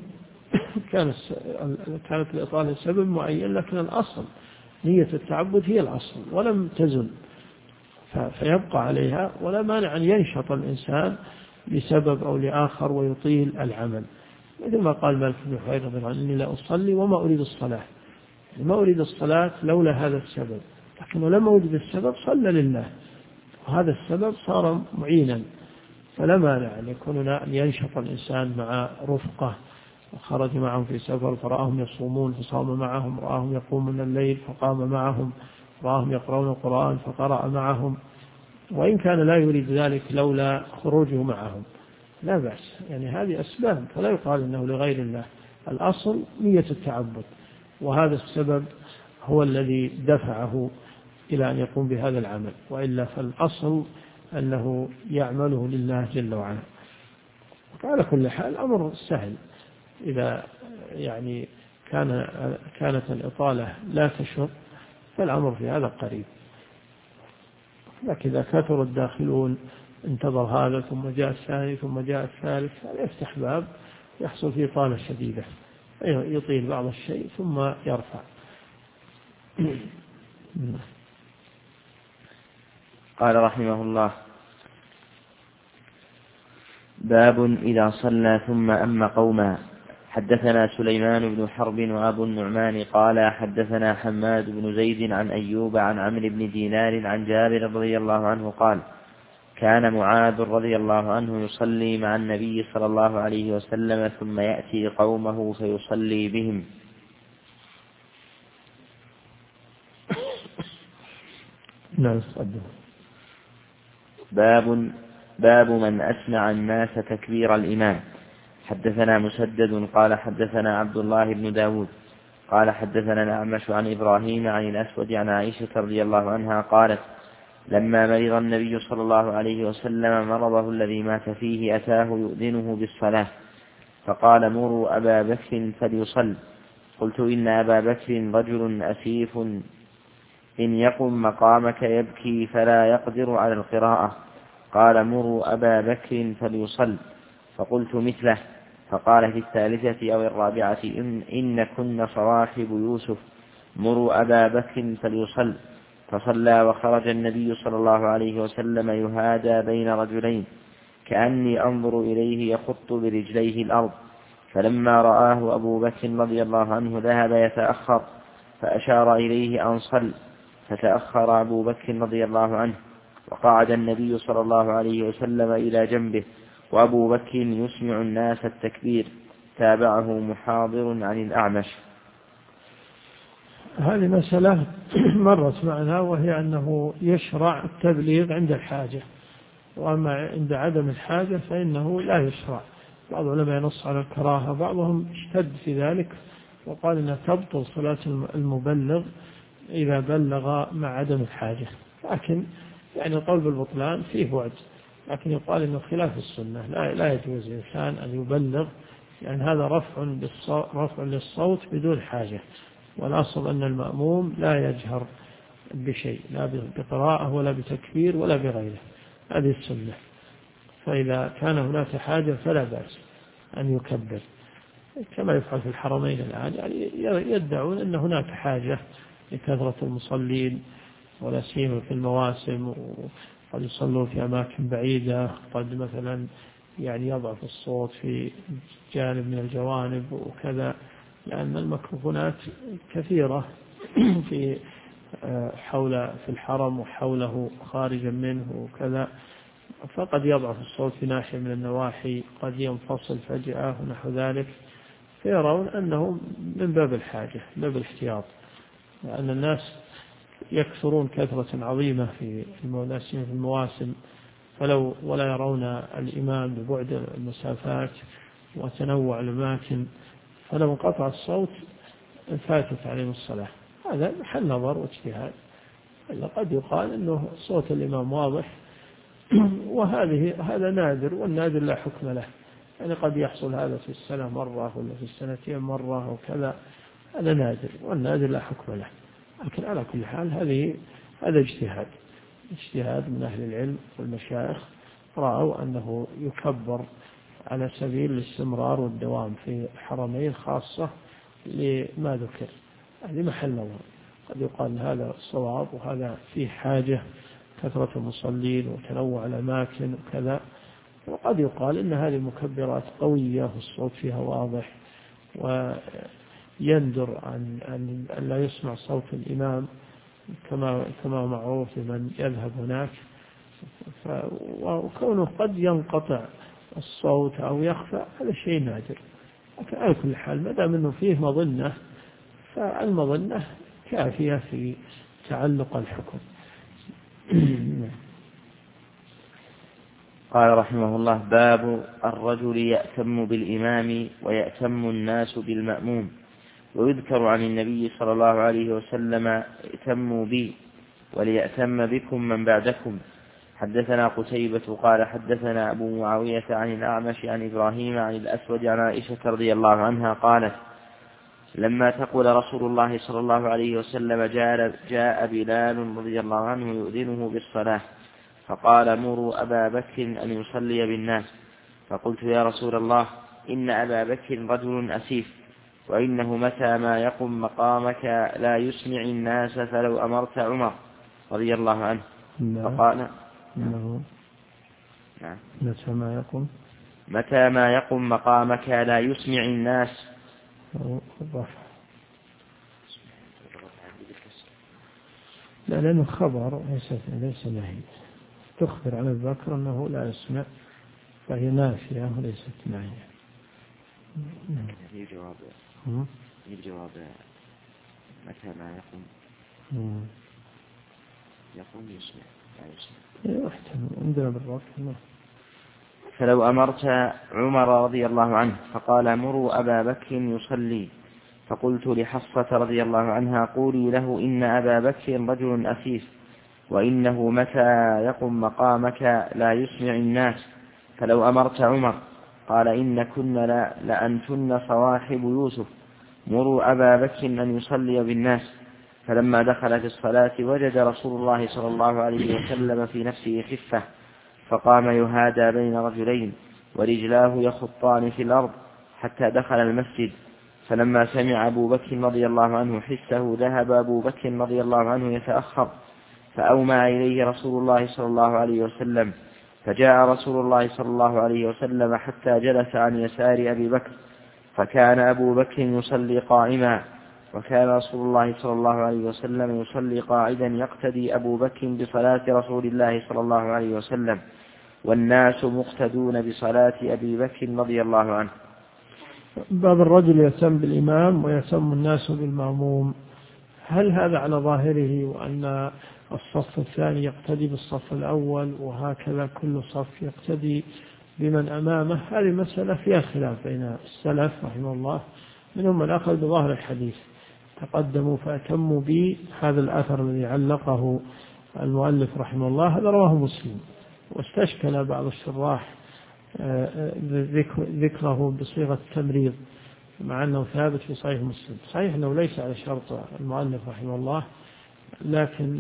كانت الإطالة سبب معين، لكن الأصل نية التعبد هي الأصل ولم تزل، فيبقى عليها، ولا مانع أن ينشط الإنسان لسبب أو لآخر ويطيل العمل، مثل ما قال مالك بن حويرث رضي الله عنه إني لا أصلي وما أريد الصلاة، ما أريد الصلاة لولا هذا السبب، لكنه لما وجد السبب صلى لله، وهذا السبب صار معينا، فلا مانع أن يكون أن ينشط الإنسان مع رفقة، وخرج معهم في سفر فرآهم يصومون فصام معهم، رآهم يقومون الليل فقام معهم، رآهم يقرؤون القرآن فقرأ معهم، وإن كان لا يريد ذلك لولا خروجه معهم لا بأس، يعني هذه أسباب، فلا يقال إنه لغير الله، الأصل نية التعبد، وهذا السبب هو الذي دفعه إلى أن يقوم بهذا العمل، وإلا فالأصل أنه يعمله لله جل وعلا. على كل حال أمر سهل، إذا يعني كانت الإطالة لا تشق فالأمر في هذا قريب، لكن إذا كثر الداخلون انتظر هذا ثم جاء الثاني ثم جاء الثالث، هذا يفتح باب يحصل فيه طالة شديدة، يطيل بعض الشيء ثم يرفع. قال رحمه الله: باب إذا صلى ثم أم قوما. حدثنا سليمان بن حرب وأبو النعمان قال حدثنا حماد بن زيد عن أيوب عن عمرو بن دينار عن جابر رضي الله عنه قال: كان معاذ رضي الله عنه يصلي مع النبي صلى الله عليه وسلم ثم يأتي قومه فيصلي بهم. باب من أسمع الناس تكبير الإمام. حدثنا مسدد قال حدثنا عبد الله بن داود قال حدثنا الأعمش عن إبراهيم عن الأسود عن عائشة رضي الله عنها قالت: لما مرض النبي صلى الله عليه وسلم مرضه الذي مات فيه أتاه يؤذنه بالصلاة فقال: مروا أبا بكر فليصل. قلت: إن أبا بكر رجل أسيف إن يقم مقامك يبكي فلا يقدر على القراءة. قال: مروا أبا بكر فليصل. فقلت مثله. فقال في الثالثة أو الرابعة: إن كن صواحب يوسف مروا أبا بكر فليصل. فصلى وخرج النبي صلى الله عليه وسلم يهادى بين رجلين كأني أنظر إليه يخط برجليه الأرض. فلما رآه أبو بكر رضي الله عنه ذهب يتأخر فأشار إليه أن صل، فتأخر أبو بكر رضي الله عنه، وقعد النبي صلى الله عليه وسلم إلى جنبه وأبو بكر يسمع الناس التكبير. تابعه محاضر عن الأعمش. هذه مسألة مرت معنا، وهي أنه يشرع التبليغ عند الحاجة، وأما عند عدم الحاجة فإنه لا يشرع. بعض العلماء ينص على الكراهة، بعضهم اشتد في ذلك وقال أنها تبطل صلاة المبلغ إذا بلغ مع عدم الحاجة، لكن يعني القول بالبطلان فيه بعد، لكن يقال أنه خلاف السنة، لا يجوز الإنسان أن يبلغ، يعني هذا رفع للصوت بدون حاجة، والأصل أن المأموم لا يجهر بشيء، لا بقراءة ولا بتكبير ولا بغيره، هذه السنة. فإذا كان هناك حاجة فلا بأس أن يكبر، كما يفعل في الحرمين الآن، يعني يدعون أن هناك حاجة لكثرة المصلين، ولا سيما في المواسم، وقد يصلون في أماكن بعيدة، قد مثلا يعني يضعف الصوت في جانب من الجوانب وكذا، لأن الميكروفونات كثيرة في الحرم وحوله خارجا منه وكذا، فقد يضعف الصوت في ناحية من النواحي، قد ينفصل فجأة ونحو ذلك، فيرون أنه من باب الحاجة، من باب الاحتياط، لأن الناس يكثرون كثرة عظيمة في المواسم، ولا يرون الإمام ببعد المسافات وتنوع الأماكن، فلو انقطع الصوت فاتت عليهم الصلاة. هذا محل نظر واجتهاد، قد يقال أنه صوت الإمام واضح، هذا نادر، والنادر لا حكم له، يعني قد يحصل هذا في السنة مرة ولا في السنتين مرة وكذا، هذا نادر، والنادر لا حكم له. لكن على كل حال هذا اجتهاد من أهل العلم والمشايخ، رأوا أنه يكبر على سبيل الاستمرار والدوام في الحرمين خاصة لما ذكر، هذه محل نظر. قد يقال هذا صواب وهذا فيه حاجة، كثرة المصلين وتنوع الأماكن وكذا، وقد يقال إن هذه المكبرات قوية والصوت فيها واضح، ويندر أن لا يسمع صوت الإمام كما معروف لمن يذهب هناك، وكونه قد ينقطع الصوت أو يخفى هذا شيء نادر. لكن على كل حال ما دام أنه فيه مظنة، فالمظنة كافية في تعلق الحكم. قال رحمه الله: باب الرجل يأتم بالإمام ويأتم الناس بالمأموم. ويذكر عن النبي صلى الله عليه وسلم: ائتموا بي وليأتم بكم من بعدكم. حدثنا قتيبة قال حدثنا أبو معاوية عن الأعمش عن إبراهيم عن الأسود عن عائشة رضي الله عنها قالت: لما تقول رسول الله صلى الله عليه وسلم جاء بلال رضي الله عنه يؤذنه بالصلاة، فقال: مروا أبا بكر أن يصلي بالناس. فقلت: يا رسول الله، إن أبا بكر رجل أسيف، وإنه متى ما يقم مقامك لا يسمع الناس، فلو أمرت عمر رضي الله عنه. فقال: متى ما يقم مقامك لا يسمع الناس. لا، لأنه خبر ليس نهي، تخبر عن الذكر أنه لا يسمع، فهي نافية وليست ناهية. الجواب متى ما يقوم يسمع لا يسمع. عندنا بالرفع. فلو أمرت عمر رضي الله عنه. فقال: مروا أبا بكر يصلي. فقلت لحفصة رضي الله عنها: قولي له إن أبا بكر رجل أسيف، وإنه متى يقم مقامك لا يسمع الناس، فلو أمرت عمر. قال: إن كن لأنتن صواحب يوسف، مروا أبا بكر أن يصلي بالناس. فلما دخل في الصلاة وجد رسول الله صلى الله عليه وسلم في نفسه خفة، فقام يهادى بين رجلين ورجلاه يخطان في الأرض حتى دخل المسجد، فلما سمع أبو بكر رضي الله عنه حسه ذهب أبو بكر رضي الله عنه يتأخر، فأومى إليه رسول الله صلى الله عليه وسلم، فجاء رسول الله صلى الله عليه وسلم حتى جلس عن يسار أبي بكر، فكان أبو بكر يصلي قائما، وكان رسول الله صلى الله عليه وسلم يصلي قاعدا، يقتدي أبو بكر بصلاة رسول الله صلى الله عليه وسلم، والناس مقتدون بصلاة أبي بكر رضي الله عنه. باب الرجل يهتم بالإمام ويهتم الناس بالمأموم، هل هذا على ظاهره وأن الصف الثاني يقتدي بالصف الأول وهكذا كل صف يقتدي بمن أمامه؟ هذه مسألة فيها خلاف بين السلف رحمه الله، منهم من أخذ بظاهر الحديث تقدموا فأتموا بي، هذا الأثر الذي علقه المؤلف رحمه الله هذا رواه مسلم، واستشكل بعض الشراح ذكره بصيغة التمريض مع أنه ثابت في صحيح مسلم. صحيح أنه ليس على شرط المؤلف رحمه الله، لكن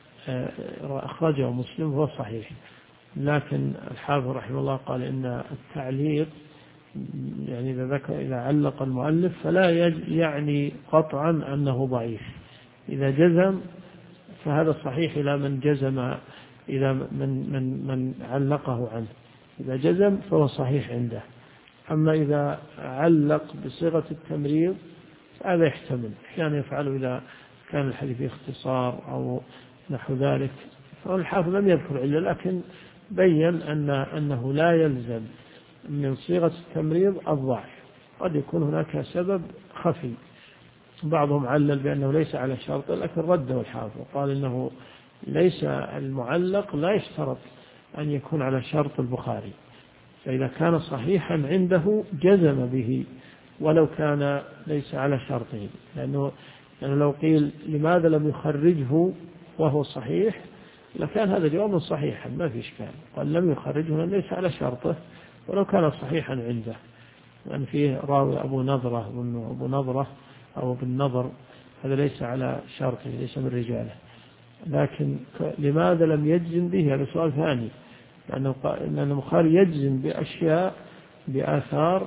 أخرجه مسلم وهو صحيح، لكن الحافظ رحمه الله قال إن التعليق يعني إذا علق المؤلف فلا يعني قطعا أنه ضعيف، إذا جزم فهذا صحيح إلى من جزم، إلى من علقه عنه، إذا جزم فهو صحيح عنده. أما إذا علق بصيغة التمريض هذا يحتمل، أحيانا يفعله إذا كان الحديث فيه اختصار أو نحو ذلك، فالحافظ لم يذكر علة، لكن بين أنه لا يلزم من صيغة التمريض الضعف، قد يكون هناك سبب خفي. بعضهم علل بأنه ليس على شرط، لكن رده الحافظ قال إنه ليس المعلق لا يشترط أن يكون على شرط البخاري، فإذا كان صحيحا عنده جزم به ولو كان ليس على شرطه، لأنه لو قيل لماذا لم يخرجه وهو صحيح لكان هذا جواب صحيحا ما في إشكال، قال لم يخرجه ليس على شرطه ولو كان صحيحا عنده، لأن فيه راوي أبو نظرة أو ابن نظر هذا ليس على شرطه، ليس من رجاله، لكن لماذا لم يجزم به هذا سؤال ثاني، لأن البخاري يجزم بأشياء بآثار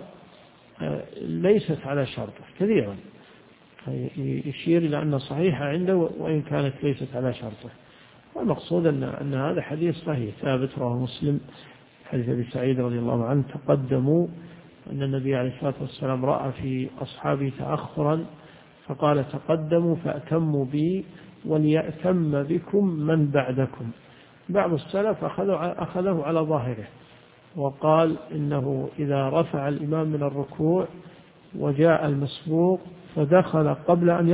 ليست على شرطه كثيرا، يشير إلى أن صحيحة عنده وإن كانت ليست على شرطه. والمقصود أن هذا حديث صحيح ثابت رواه مسلم، حديث أبي سعيد رضي الله عنه تقدموا أن النبي عليه الصلاة والسلام رأى في أصحابه تأخرا فقال تقدموا فأتموا بي وليأتم بكم من بعدكم. بعض السلف أخذه على ظاهره وقال إنه إذا رفع الإمام من الركوع وجاء المسبوق فدخل قبل أن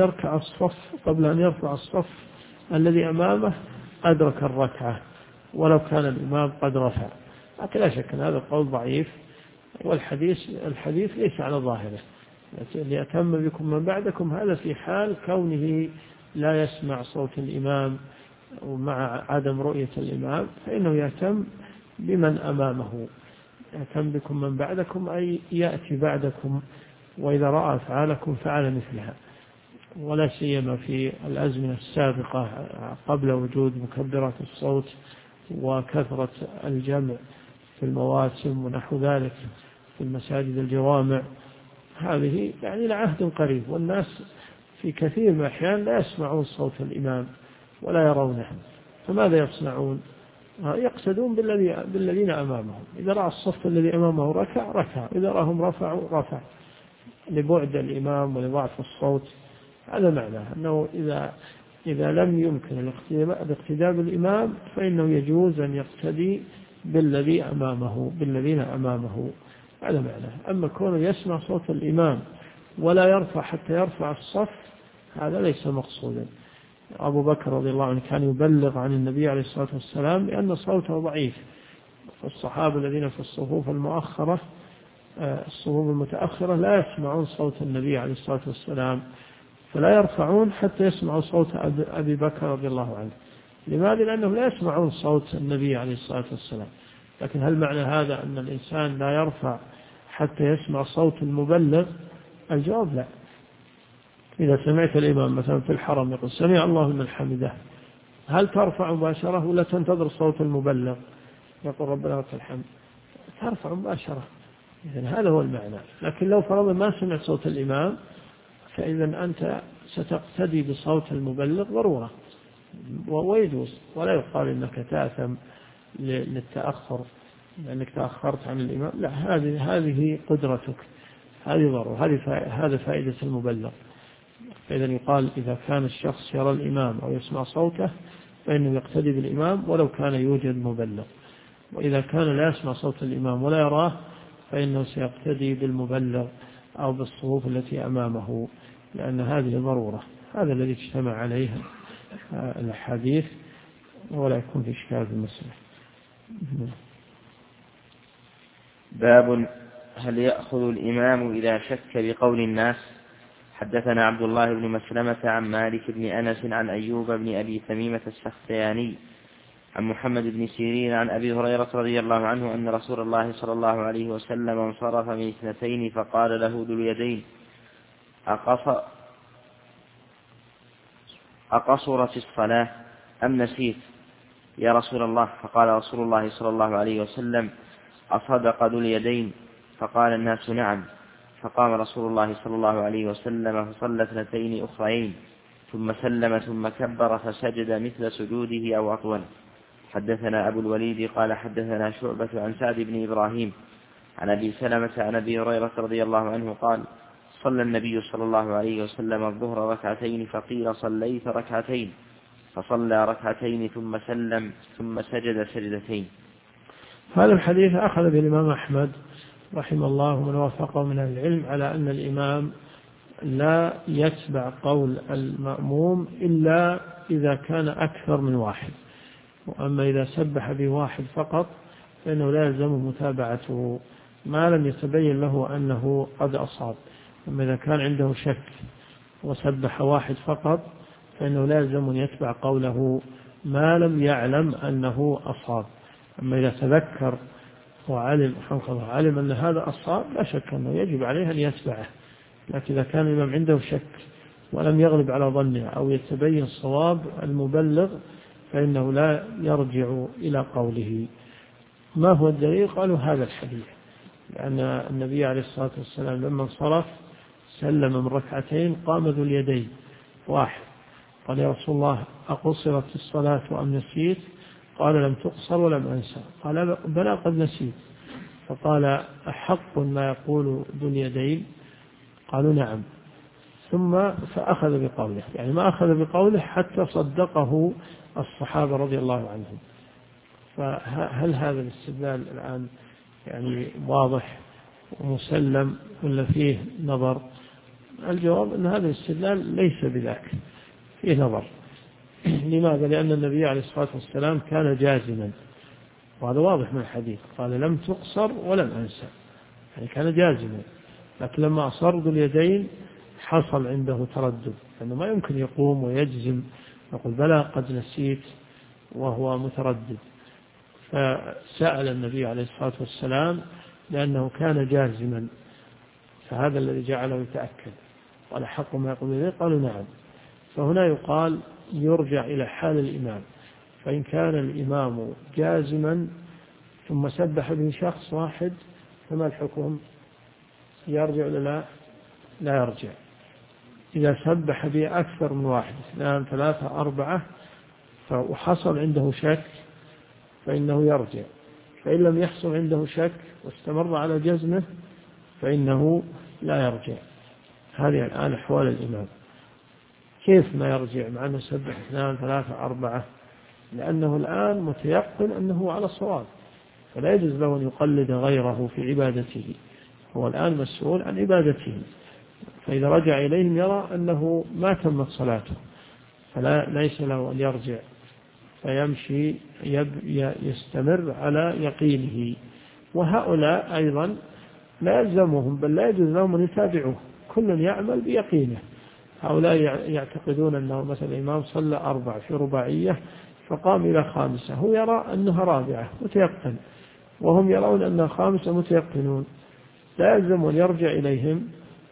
يرفع الصف الذي أمامه أدرك الركعة ولو كان الإمام قد رفع، لكن لا شك أن هذا القول ضعيف، والحديث ليس على ظاهره. ليأتم بكم من بعدكم هذا في حال كونه لا يسمع صوت الإمام ومع عدم رؤية الإمام، فإنه يهتم بمن أمامه. يهتم بكم من بعدكم أي يأتي بعدكم، وإذا رأى أفعالكم فعل مثلها، ولا سيما في الأزمنة السابقة قبل وجود مكبرات الصوت وكثرة الجمع في المواسم ونحو ذلك في المساجد الجوامع، هذه يعني لعهد قريب، والناس في كثير من الأحيان لا يسمعون صوت الإمام ولا يرونه، فماذا يصنعون؟ يقتدون بالذين أمامهم، إذا رأى الصف الذي أمامه ركع، إذا رأهم رفع لبعد الإمام ولضعف الصوت. هذا معناه أنه إذا لم يمكن الاقتداء بالإمام فإنه يجوز أن يقتدي بالذين أمامه. هذا معناه. أما كونه يسمع صوت الإمام ولا يرفع حتى يرفع الصف هذا ليس مقصودا. أبو بكر رضي الله عنه كان يبلغ عن النبي عليه الصلاة والسلام لأن صوته ضعيف، فالصحابة الذين في الصفوف المتأخرة لا يسمعون صوت النبي عليه الصلاة والسلام، فلا يرفعون حتى يسمعوا صوت أبي بكر رضي الله عنه. لماذا؟ لأنهم لا يسمعون صوت النبي عليه الصلاة والسلام. لكن هل معنى هذا أن الإنسان لا يرفع حتى يسمع صوت المبلغ؟ الجواب لا. إذا سمعت الإمام مثلا في الحرم يقول سمع الله لمن حمده، هل ترفع مباشرة ولا تنتظر صوت المبلغ يقول ربنا لك الحمد؟ ترفع مباشرة، إذن هذا هو المعنى. لكن لو فرضا ما سمعت صوت الإمام فإذا أنت ستقتدي بصوت المبلغ ضرورة ويجوز، ولا يقال إنك تأثم للتأخر لأنك تأخرت عن الإمام، لا، هذه قدرتك، هذه ضرورة، هذا فائدة المبلغ. فإذا يقال إذا كان الشخص يرى الإمام أو يسمع صوته فإنه يقتدي بالإمام ولو كان يوجد مبلغ، وإذا كان لا يسمع صوت الإمام ولا يراه فإنه سيقتدي بالمبلغ أو بالصفوف التي أمامه، لأن هذه ضرورة. هذا الذي اجتمع عليه الحديث، ولا يكون في إشكال في المسألة. باب هل يأخذ الإمام إذا شك بقول الناس؟ حدثنا عبد الله بن مسلمة عن مالك بن أنس عن أيوب بن أبي تميمة السختياني عن محمد بن سيرين عن أبي هريرة رضي الله عنه أن رسول الله صلى الله عليه وسلم انصرف من اثنتين فقال له ذو اليدين: أقصرت الصلاة أم نسيت يا رسول الله؟ فقال رسول الله صلى الله عليه وسلم: أصدق ذو اليدين؟ فقال الناس: نعم. فقام رسول الله صلى الله عليه وسلم فصلى اثنتين أخرين ثم سلم ثم كبر فسجد مثل سجوده أو أطول. حدثنا أبو الوليد قال حدثنا شعبة عن سعد بن إبراهيم عن أبي سلمة عن أبي هريرة رضي الله عنه قال: صلى النبي صلى الله عليه وسلم الظهر ركعتين فقيل: صليت ركعتين؟ فصلى ركعتين ثم سلم ثم سجد سجدتين. هذا الحديث أخذ بالإمام أحمد رحمه الله ومن وافقه من العلم على أن الإمام لا يتبع قول المأموم إلا إذا كان أكثر من واحد، وأما إذا سبح بواحد فقط فإنه لا يلزم متابعته ما لم يتبين له أنه قد أصاب. أما إذا كان عنده شك وسبح واحد فقط فإنه لا يلزم أن يتبع قوله ما لم يعلم أنه أصاب. أما إذا تذكر وعلم أن هذا أصاب لا شك أنه يجب عليه أن يتبعه. لكن إذا كان الإمام عنده شك ولم يغلب على ظنه أو يتبين صواب المبلغ فإنه لا يرجع إلى قوله. ما هو الدليل؟ قالوا هذا الحديث، لأن النبي عليه الصلاة والسلام لما انصرف سلم من ركعتين قام ذو اليدين واحد قال: يا رسول الله أقصرت الصلاة أم نسيت؟ قال: لم تقصر ولم أنسى. قال: بلى قد نسيت. فقال: أحق ما يقول ذو اليدين؟ قالوا: نعم. ثم فأخذ بقوله، يعني ما أخذ بقوله حتى صدقه الصحابة رضي الله عنهم. فهل هذا الاستدلال الآن يعني واضح ومسلم ولا فيه نظر؟ الجواب أن هذا الاستدلال ليس بذاك، فيه نظر. لماذا؟ لأن النبي عليه الصلاة والسلام كان جازما، وهذا واضح من الحديث، قال: لم تقصر ولم أنسى، يعني كان جازما. لكن لما أصر ذو اليدين حصل عنده تردد، لأنه ما يمكن يقوم ويجزم يقول بلى قد نسيت وهو متردد. فسأل النبي عليه الصلاة والسلام لأنه كان جازما، فهذا الذي جعله يتأكد. قال: حق ما يقول إليه؟ قالوا: نعم. فهنا يقال يرجع إلى حال الإمام، فإن كان الإمام جازما ثم سبح به شخص واحد فما الحكم؟ يرجع ولا لا يرجع؟ إذا سبح به أكثر من واحد، 2 3 4 وحصل عنده شك فإنه يرجع. فإن لم يحصل عنده شك واستمر على جزمه فإنه لا يرجع. هذه الآن أحوال الإمام. كيف ما يرجع مع أنه سبح 2 3 4؟ لأنه الآن متيقن أنه على الصواب، فلا يجوز له أن يقلد غيره في عبادته، هو الآن مسؤول عن عبادته. فإذا رجع إليهم يرى أنه ما تمت صلاته فليس له أن يرجع، فيمشي يستمر على يقينه. وهؤلاء أيضا لا يلزمهم بل لا يجوز لهم أن يتابعوه، كل يعمل بيقينه. هؤلاء يعتقدون أنه مثلا الإمام صلى 4 في رباعية فقام إلى 5، هو يرى أنها 4 متيقن، وهم يرون أنها 5 متيقنون. لا يلزم أن يرجع إليهم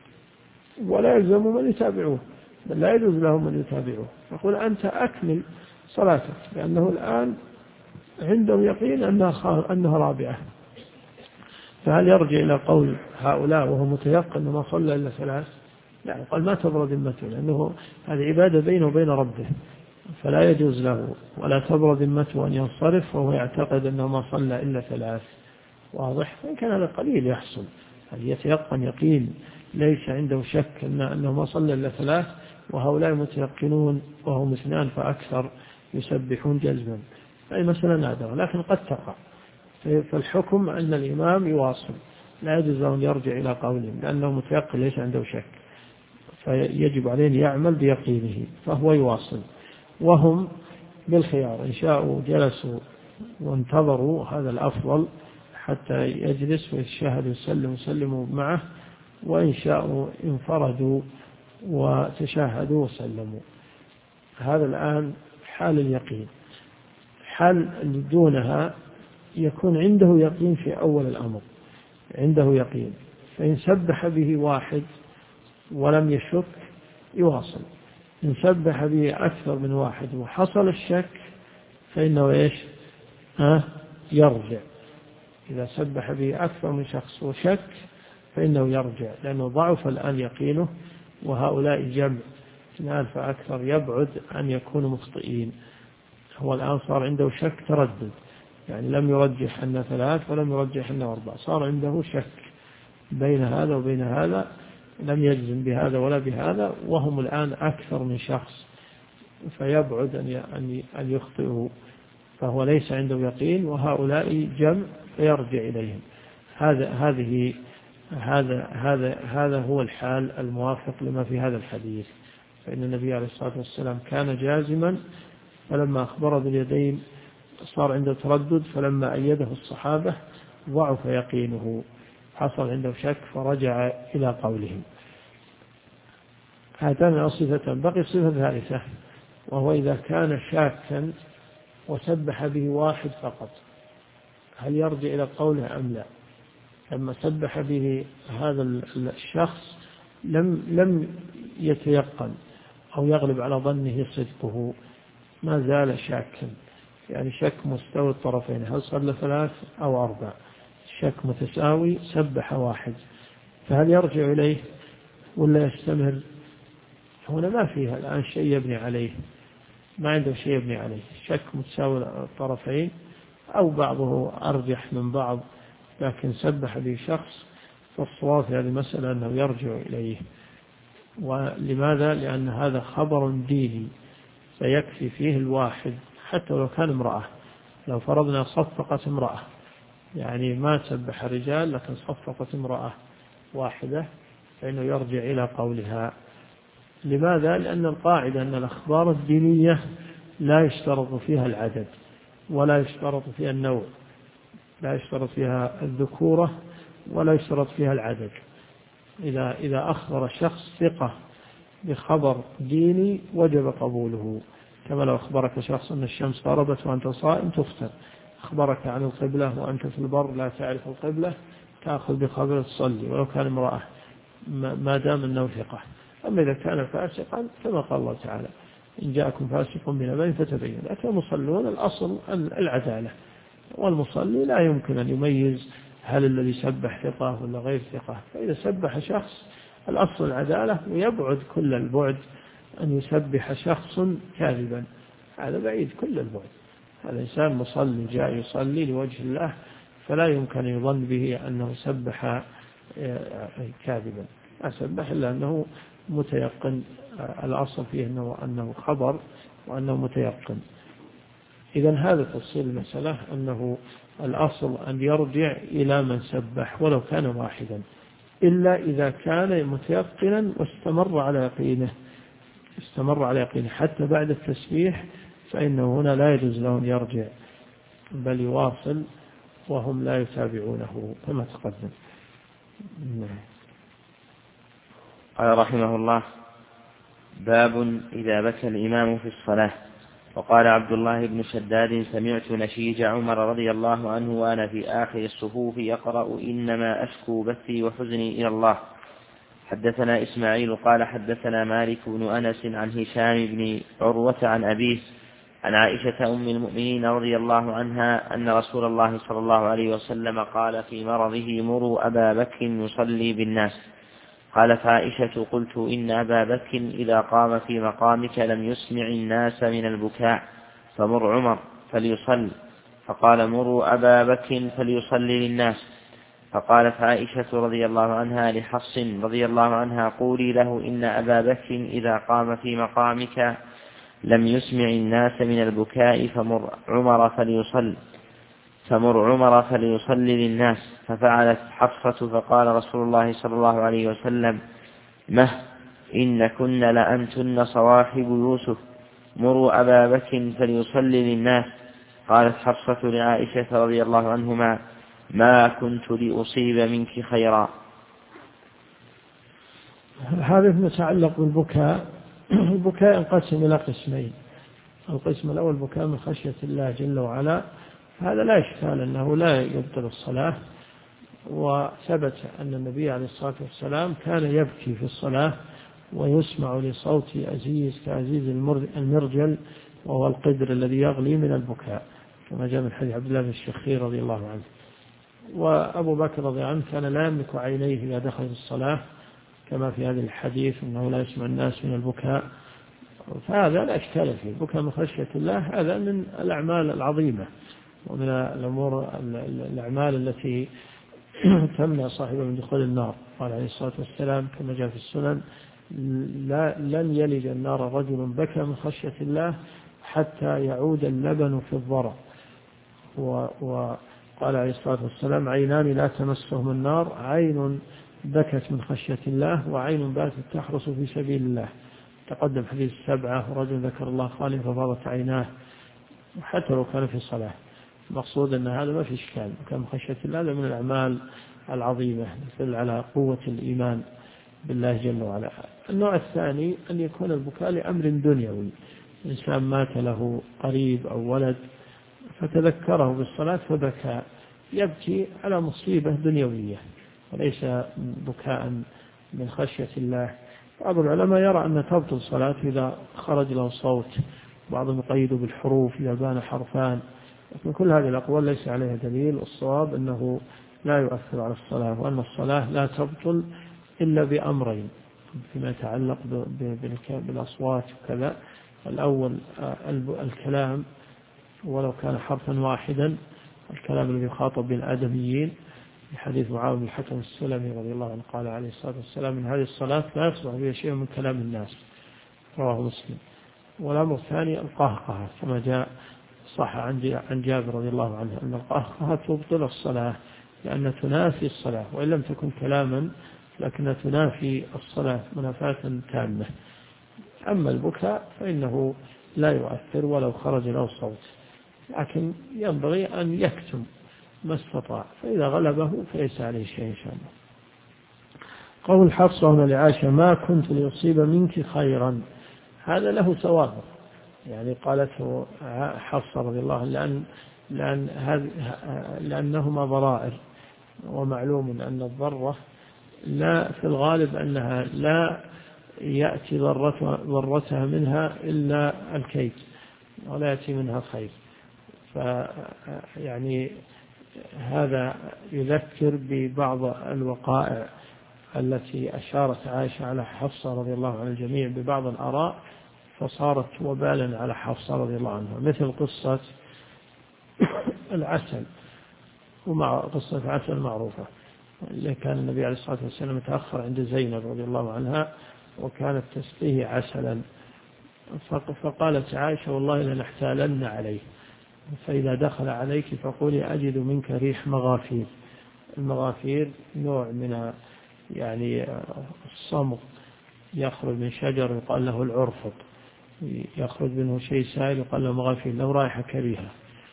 ولا يلزم من يتابعوه، بل لا يجوز لهم من يتابعوه. يقول: أنت أكمل صلاتك، لأنه الآن عنده يقين أنها 4. فهل يرجع إلى قول هؤلاء وهو متيقن أنه ما صلى إلا 3؟ لا، قال ما تبرأ ذمته، لأنه هذه عبادة بينه وبين ربه، فلا يجوز له ولا تبرأ ذمته أن ينصرف وهو يعتقد أنه ما صلى إلا 3. واضح؟ فإن كان هذا قليل يحصل، هل يتيقن يقين ليس عنده شك أنه ما صلى إلا 3، وهؤلاء متيقنون وهم 2 فأكثر يسبحون جزما، أي مسألة نادرة لكن قد تقع. فالحكم أن الإمام يواصل، لا يجوز له أن يرجع إلى قولهم لأنه متيقن ليس عنده شك، فيجب عليه أن يعمل بيقينه، فهو يواصل. وهم بالخيار، إن شاءوا جلسوا وانتظروا، هذا الأفضل حتى يجلس ويتشهد ويسلموا معه، وإن شاءوا انفردوا وتشاهدوا وسلموا. هذا الآن حال اليقين. حال دونها يكون عنده يقين في أول الأمر، عنده يقين، فإن سبح به واحد ولم يشك يواصل، إن سبح به أكثر من واحد وحصل الشك فإنه إيش؟ يرجع. إذا سبح به أكثر من شخص وشك فإنه يرجع، لأنه ضعف الآن يقينه، وهؤلاء جمع 2 فأكثر يبعد أن يكونوا مخطئين. هو الآن صار عنده شك تردد، يعني لم يرجح أن 3 ولم يرجح أن 4، صار عنده شك بين هذا وبين هذا، لم يجزم بهذا ولا بهذا، وهم الآن أكثر من شخص، فيبعد أن يخطئوا، فهو ليس عنده يقين، وهؤلاء جمع فيرجع إليهم. هذا هو الحال الموافق لما في هذا الحديث. فإن النبي عليه الصلاة والسلام كان جازما، فلما أخبر باليدين صار عنده تردد، فلما أيده الصحابة ضعف يقينه، حصل عنده شك فرجع إلى قولهم. هاتان الصفتان. بقي صفة ثالثة، وهو إذا كان شاكا وسبح به واحد فقط، هل يرجع إلى قوله أم لا؟ لما سبح به هذا الشخص لم يتيقن أو يغلب على ظنه صدقه، ما زال شاكا، يعني شك مستوي الطرفين، هل صلى 3 أو 4، شك متساوي، سبح واحد، فهل يرجع إليه ولا يستمر؟ هنا ما فيها الآن شيء يبني عليه، ما عنده شيء يبني عليه، شك متساوي الطرفين أو بعضه أرجح من بعض، لكن سبح به شخص، فالصواب في هذه المسألة أنه يرجع إليه. ولماذا؟ لأن هذا خبر ديني، فيكفي فيه الواحد حتى لو كان امرأة. لو فرضنا صفقت امرأة، يعني ما سبح رجال لكن صفقت امرأة واحدة، فإنه يرجع إلى قولها. لماذا؟ لأن القاعدة أن الأخبار الدينية لا يشترط فيها العدد ولا يشترط فيها النوع، لا يشترط فيها الذكورة ولا يشترط فيها العدد. إذا أخبر شخص ثقة بخبر ديني وجب قبوله، كما لو أخبرك شخص أن الشمس غربت وأنت صائم تفطر، أخبرك عن القبلة وأنت في البر لا تعرف القبلة تأخذ بخبر تصلي ولو كان امرأة ما دام أنه ثقة. أما إذا كان فاسقا كما قال الله تعالى إن جاءكم فاسق بنبأ فتبين. لكن المصلون الأصل العدالة، والمصلي لا يمكن أن يميز هل الذي سبح ثقة ولا غير ثقة، فإذا سبح شخص الأصل العدالة، ويبعد كل البعد أن يسبح شخص كاذبا، هذا بعيد كل البعد. هذا إنسان مصلي جاء يصلي لوجه الله، فلا يمكن يظن به أنه سبح كاذبا، ما سبح إلا أنه متيقن، الأصل فيه أنه خبر وأنه متيقن. إذن هذا تفصيل المسألة، أنه الأصل أن يرجع إلى من سبح ولو كان واحدا، إلا إذا كان متيقنا واستمر على يقينه حتى بعد التسبيح، فإنه هنا لا يجوز له أن يرجع بل يواصل وهم لا يتابعونه كما تقدم. قال رحمه الله: باب إذا بكى الإمام في الصلاة. وقال عبد الله بن شداد: سمعت نشيج عمر رضي الله عنه وأنا في آخر الصفوف يقرأ: إنما أشكو بثي وحزني إلى الله. حدثنا إسماعيل قال حدثنا مالك بن أنس عن هشام بن عروة عن أبيه عن عائشة أم المؤمنين رضي الله عنها أن رسول الله صلى الله عليه وسلم قال في مرضه: مروا أبا بكر يصلي بالناس. قالت عائشة: قلت إن أبا بكر إذا قام في مقامك لم يسمع الناس من البكاء، فمر عمر فليصل. فقال: مروا أبا بكر فليصلي للناس. فقالت عائشة رضي الله عنها لحفص رضي الله عنها: قولي له إن أبا بكر إذا قام في مقامك لم يسمع الناس من البكاء، فمر عمر فليصلي للناس. ففعلت حفصة، فقال رسول الله صلى الله عليه وسلم: إن كن لأنتن صواحب يوسف، مروا أبا بكر فليصلي للناس. قالت حفصة لعائشة رضي الله عنهما: ما كنت لأصيب منك خيرا. هذا متعلق بالبكاء. البكاء ينقسم إلى قسمين: القسم الأول بكاء من خشية الله جل وعلا، هذا لا إشكال أنه لا يبطل الصلاة، وثبت أن النبي عليه الصلاة والسلام كان يبكي في الصلاة ويسمع لصوت أزيز كأزيز المرجل، وهو القدر الذي يغلي من البكاء، كما جاء من حديث عبد الله بن الشخير رضي الله عنه. وأبو بكر رضي الله عنه كان لا يملك عينيه إذا دخل في الصلاة، كما في هذا الحديث أنه لا يسمع الناس من البكاء، فهذا لا إشكال فيه. البكاء من خشية الله هذا من الأعمال العظيمة ومن الأمور الأعمال التي تمنع صاحبه من دخول النار. قال عليه الصلاة والسلام كما جاء في السنن: لن يلج النار رجل بكى من خشية الله حتى يعود اللبن في الضرع. وقال عليه الصلاة والسلام: عينان لا تمسهم النار: عين بكت من خشية الله، وعين باتت تحرس في سبيل الله. تقدم حديث 7: ورجل ذكر الله خاليا ففاضت عيناه، حتى لو كان في الصلاة. المقصود أن هذا ما في إشكال، وكان خشية الله هذا من الأعمال العظيمة تدل على قوة الإيمان بالله جل وعلا. النوع الثاني أن يكون البكاء لأمر دنيوي: إنسان مات له قريب أو ولد فتذكره بالصلاة فبكى، يبكي على مصيبة دنيوية وليس بكاء من خشية الله. بعض العلماء يرى أن تبطل صلاة إذا خرج له صوت، بعضهم يقيد بالحروف إذا بان حرفان، لكن كل هذه الأقوال ليس عليها دليل. الصواب أنه لا يؤثر على الصلاة، وأن الصلاة لا تبطل إلا بأمرين فيما يتعلق بالأصوات وكذا: الأول الكلام ولو كان حرفا واحدا، الكلام الذي يخاطب بالآدميين، في حديث معاوية بن الحكم السلمي رضي الله عنه قال عليه الصلاة والسلام: من هذه الصلاة لا يصلح فيها شيء من كلام الناس، رواه مسلم. والأمر الثاني القهقهة، كما جاء صح عن جابر رضي الله عنه أن القهقهة تبطل الصلاة، لأن تنافي الصلاة، وإن لم تكن كلاما لكنها تنافي الصلاة منافاة تامة. أما البكاء فإنه لا يؤثر ولو خرج له صوت، لكن ينبغي أن يكتم ما استطاع، فإذا غلبه فليس عليه شيء إن شاء الله. قول حفصة هنا لعائشة: ما كنت ليصيب منك خيرا، هذا له ثواب، يعني قالته حفصة رضي الله عنها لأنهما ضرائر، ومعلوم أن الضرة لا في الغالب أنها لا يأتي ضرتها منها إلا الكيد ولا يأتي منها خير. فيعني هذا يذكر ببعض الوقائع التي أشارت عائشة على حفصة رضي الله عن الجميع ببعض الآراء، فصارت وبالا على حفصة رضي الله عنها، مثل قصة العسل، ومع قصة العسل معروفة، اللي كان النبي عليه الصلاة والسلام متأخر عند زينب رضي الله عنها وكانت تسقيه عسلا، فقالت عائشة: والله لنحتالن عليه، فإذا دخل عليك فقولي: أجد منك ريح مغافير. المغافير نوع من يعني الصمغ يخرج من شجر يقال له العرفط، يخرج منه شيء سائل يقال له مغافير، له رائحة كريهة.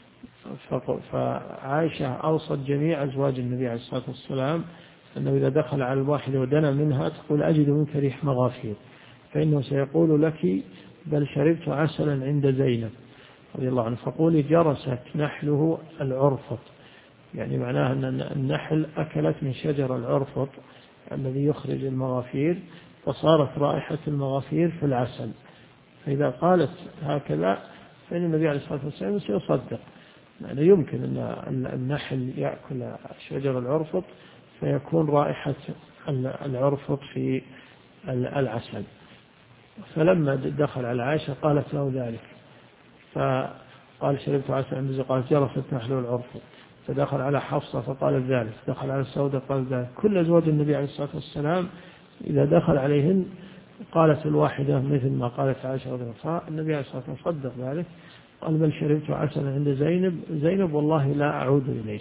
فعائشة أوصت جميع أزواج النبي عليه الصلاة والسلام أنه إذا دخل على الواحد ودنا منها تقول: أجد منك ريح مغافير، فإنه سيقول لك: بل شربت عسلا عند زينب رضي الله عنه، فقولي: جرست نحله العرفط، يعني معناها أن النحل أكلت من شجر العرفط الذي يخرج المغافير، فصارت رائحة المغافير في العسل. فإذا قالت هكذا فإن النبي عليه الصلاة والسلام سيصدق، يعني يمكن أن النحل يأكل شجر العرفط فيكون رائحة العرفط في العسل. فلما دخل على عائشة قالت له ذلك، فقال شربت عسل عند زوجي، قالت جرست نحله العرفط. فدخل على حفصة فقالت ذلك، دخل على السوداء قالت ذلك. كل أزواج النبي عليه الصلاة والسلام إذا دخل عليهن قالت الواحدة مثل ما قالت عائشة رضي الله عنها. النبي عليه الصلاة والسلام صدق ذلك، قال بل شربت عسلا عند زينب والله لا أعود إليه.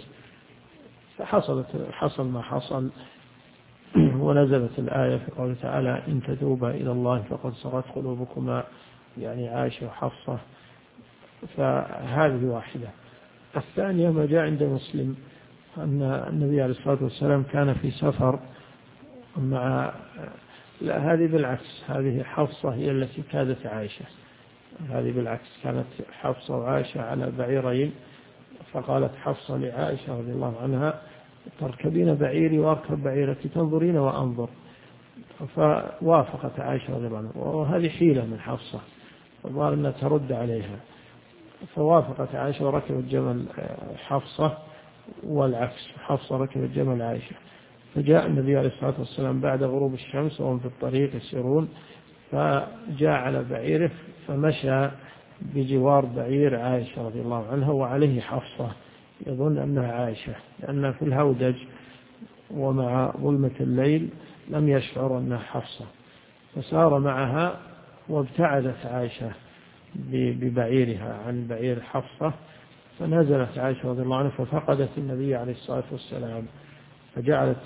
حصل ما حصل، ونزلت الآية في قوله تعالى إن تتوبا إلى الله فقد صغت قلوبكما، يعني عائشة وحفصة. فهذه واحدة. الثانية ما جاء عند مسلم أن النبي عليه الصلاة والسلام كان في سفر مع، لا هذه بالعكس، هذه حفصة هي التي كادت عائشة، هذه بالعكس، كانت حفصة وعائشة على بعيرين، فقالت حفصة لعائشة رضي الله عنها تركبين بعيري واركب بعيرك تنظرين وأنظر، فوافقت عائشة رضي الله عنها، وهذه حيلة من حفصة فظهر أنها ترد عليها، فوافقت عائشة وركبت جمل حفصة، والعكس حفصة ركبت جمل عائشة. فجاء النبي عليه الصلاة والسلام بعد غروب الشمس وهم في الطريق يسيرون، فجاء على بعيره فمشى بجوار بعير عائشة رضي الله عنها وعليه حفصة، يظن أنها عائشة، لأن في الهودج ومع ظلمة الليل لم يشعر أنها حفصة، فسار معها وابتعدت عائشة ببعيرها عن بعير حفصة، فنزلت عائشة رضي الله عنها ففقدت النبي عليه الصلاة والسلام، فجعلت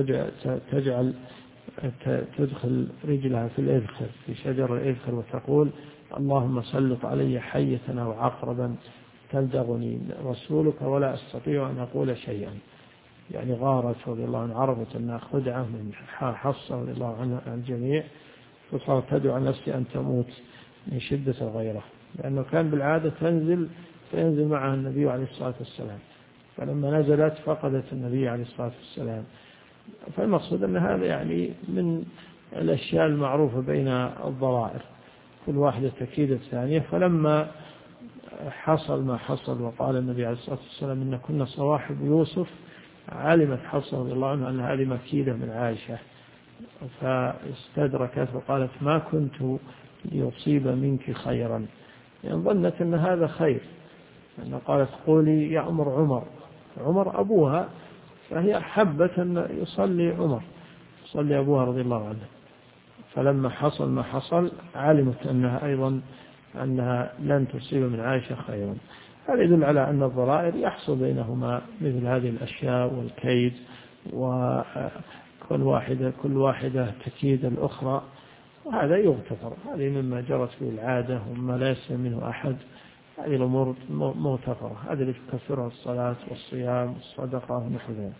تدخل رجلها في الإذخر، في شجر الإذخر، وتقول اللهم سلط علي حية أو عقربا تلدغني رسولك ولا أستطيع أن أقول شيئا. يعني غارت رضي الله عنها، عرفت أنها خدعة من حفصة رضي الله عنها عن الجميع، فصارت تدعو عن نفسها أن تموت من شدة الغيرة، لأنه كان بالعادة فينزل معها النبي عليه الصلاة والسلام، فلما نزلت فقدت النبي عليه الصلاة والسلام. فالمقصود أن هذا يعني من الأشياء المعروفة بين الضرائر، كل واحدة تكيد الثانية. فلما حصل ما حصل وقال النبي عليه الصلاة والسلام إن كنا صواحب يوسف، علمت حفصة رضي الله عنها أن هذه مكيدة من عائشة، فاستدركت وقالت ما كنت ليصيب منك خيرا، يعني ظنت أن هذا خير، أن قالت قولي يأمر عمر أبوها، فهي حبت أن يصلي أبوها رضي الله عنه. فلما حصل ما حصل علمت أنها أيضا أنها لن تصيب من عائشة خيرا. هذا يدل على أن الضرائر يحصل بينهما مثل هذه الأشياء والكيد، كل واحدة تكيد الأخرى، وهذا يغتفر، هذه مما جرت به العادة وما لا يسلم منه أحد، هذه الأمور مغتفرة، هذه اللي تكفرها الصلاة والصيام والصدقة ونحو ذلك.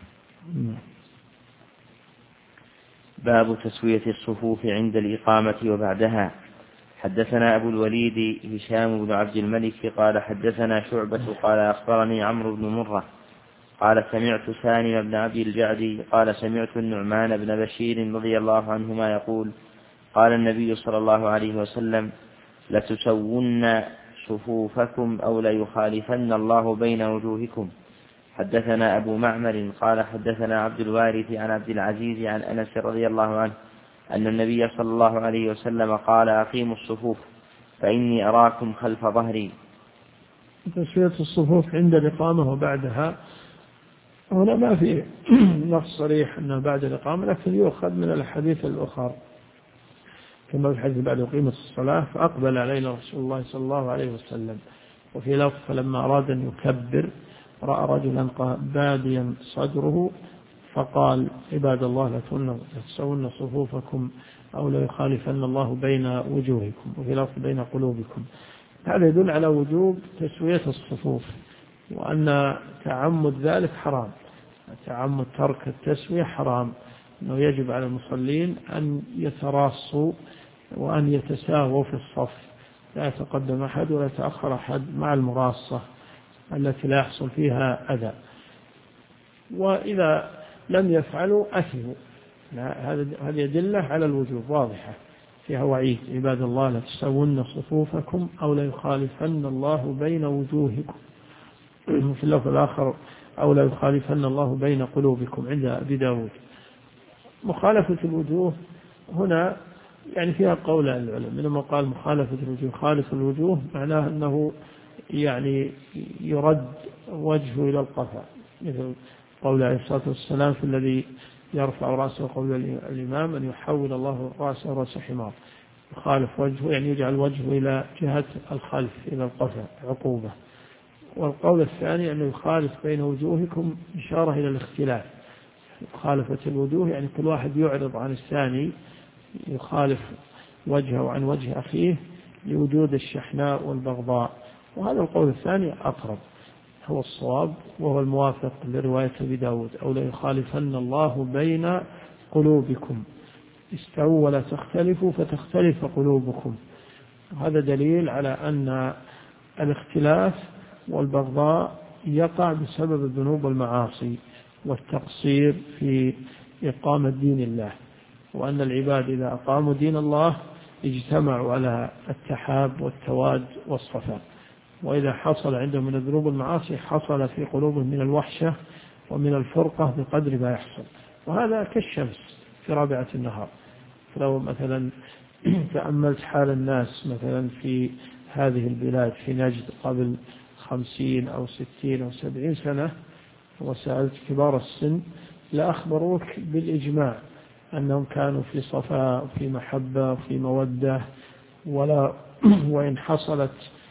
باب تسوية الصفوف عند الإقامة وبعدها. حدثنا أبو الوليد هشام بن عبد الملك قال حدثنا شعبة قال أخبرني عمرو بن مرة قال سمعت سالم بن أبي الجعد قال سمعت النعمان بن بشير رضي الله عنهما يقول قال النبي صلى الله عليه وسلم لتسون صفوفكم أو ليخالفن الله بين وجوهكم. حدثنا أبو معمر قال حدثنا عبد الوارث عن عبد العزيز عن أنس رضي الله عنه أن النبي صلى الله عليه وسلم قال أقيموا الصفوف فإني أراكم خلف ظهري. تسوية الصفوف عند الإقامة وبعدها، هنا ما في نص صريح أنه بعد الإقامة، لكن يؤخذ من الحديث الأخر كما في الحديث بعد قيمة الصلاة فأقبل علينا رسول الله صلى الله عليه وسلم. وفي لفظ فلما أراد أن يكبر رأى رجلا باديا صدره فقال عباد الله لتسون صفوفكم أو ليخالفن الله بين وجوهكم، وفي لفظ بين قلوبكم. هذا يدل على وجوب تسوية الصفوف، وأن تعمد ذلك حرام، تعمد ترك التسوية حرام، أنه يجب على المصلين أن يتراصوا وأن يتساووا في الصف، لا يتقدم أحد ولا يتأخر أحد مع المراصة التي لا يحصل فيها أذى، وإذا لم يفعلوا أثموا. هذه أدلة على الوجوب واضحة، فيها وعيد: عباد الله لا تسون صفوفكم أو لا يخالفن الله بين وجوهكم. في اللفظ الآخر: أو لا يخالفن الله بين قلوبكم عند أبي داود. مخالفة الوجوه هنا يعني فيها قول العلماء، منهم قال مخالفة الوجوه خالف الوجوه معناه أنه يعني يرد وجهه إلى القفا، مثل قول عليه الصلاة والسلام في الذي يرفع رأسه قول الإمام: أن يحول الله رأسه رأس حمار. يخالف وجهه يعني يجعل وجهه إلى جهة الخلف إلى القفا عقوبة. والقول الثاني أنه يخالف بين وجوهكم إشارة إلى الاختلاف. مخالفة الوجوه يعني كل واحد يعرض عن الثاني، يخالف وجهه عن وجه أخيه لوجود الشحناء والبغضاء. وهذا القول الثاني أقرب، هو الصواب وهو الموافق لرواية أبي داود: أو لا يخالفن الله بين قلوبكم، استووا ولا تختلفوا فتختلف قلوبكم. هذا دليل على أن الاختلاف والبغضاء يقع بسبب الذنوب والمعاصي والتقصير في إقامة دين الله، وأن العباد إذا أقاموا دين الله اجتمعوا على التحاب والتواد والصفاء، وإذا حصل عندهم من الذنوب والمعاصي حصل في قلوبهم من الوحشة ومن الفرقة بقدر ما يحصل. وهذا كالشمس في رابعة النهار. لو مثلا تأملت حال الناس مثلا في هذه البلاد في نجد قبل 50 أو 60 أو 70 سنة وسألت كبار السن لأخبروك بالإجماع أنهم كانوا في صفاء وفي محبة وفي مودة، وإن حصل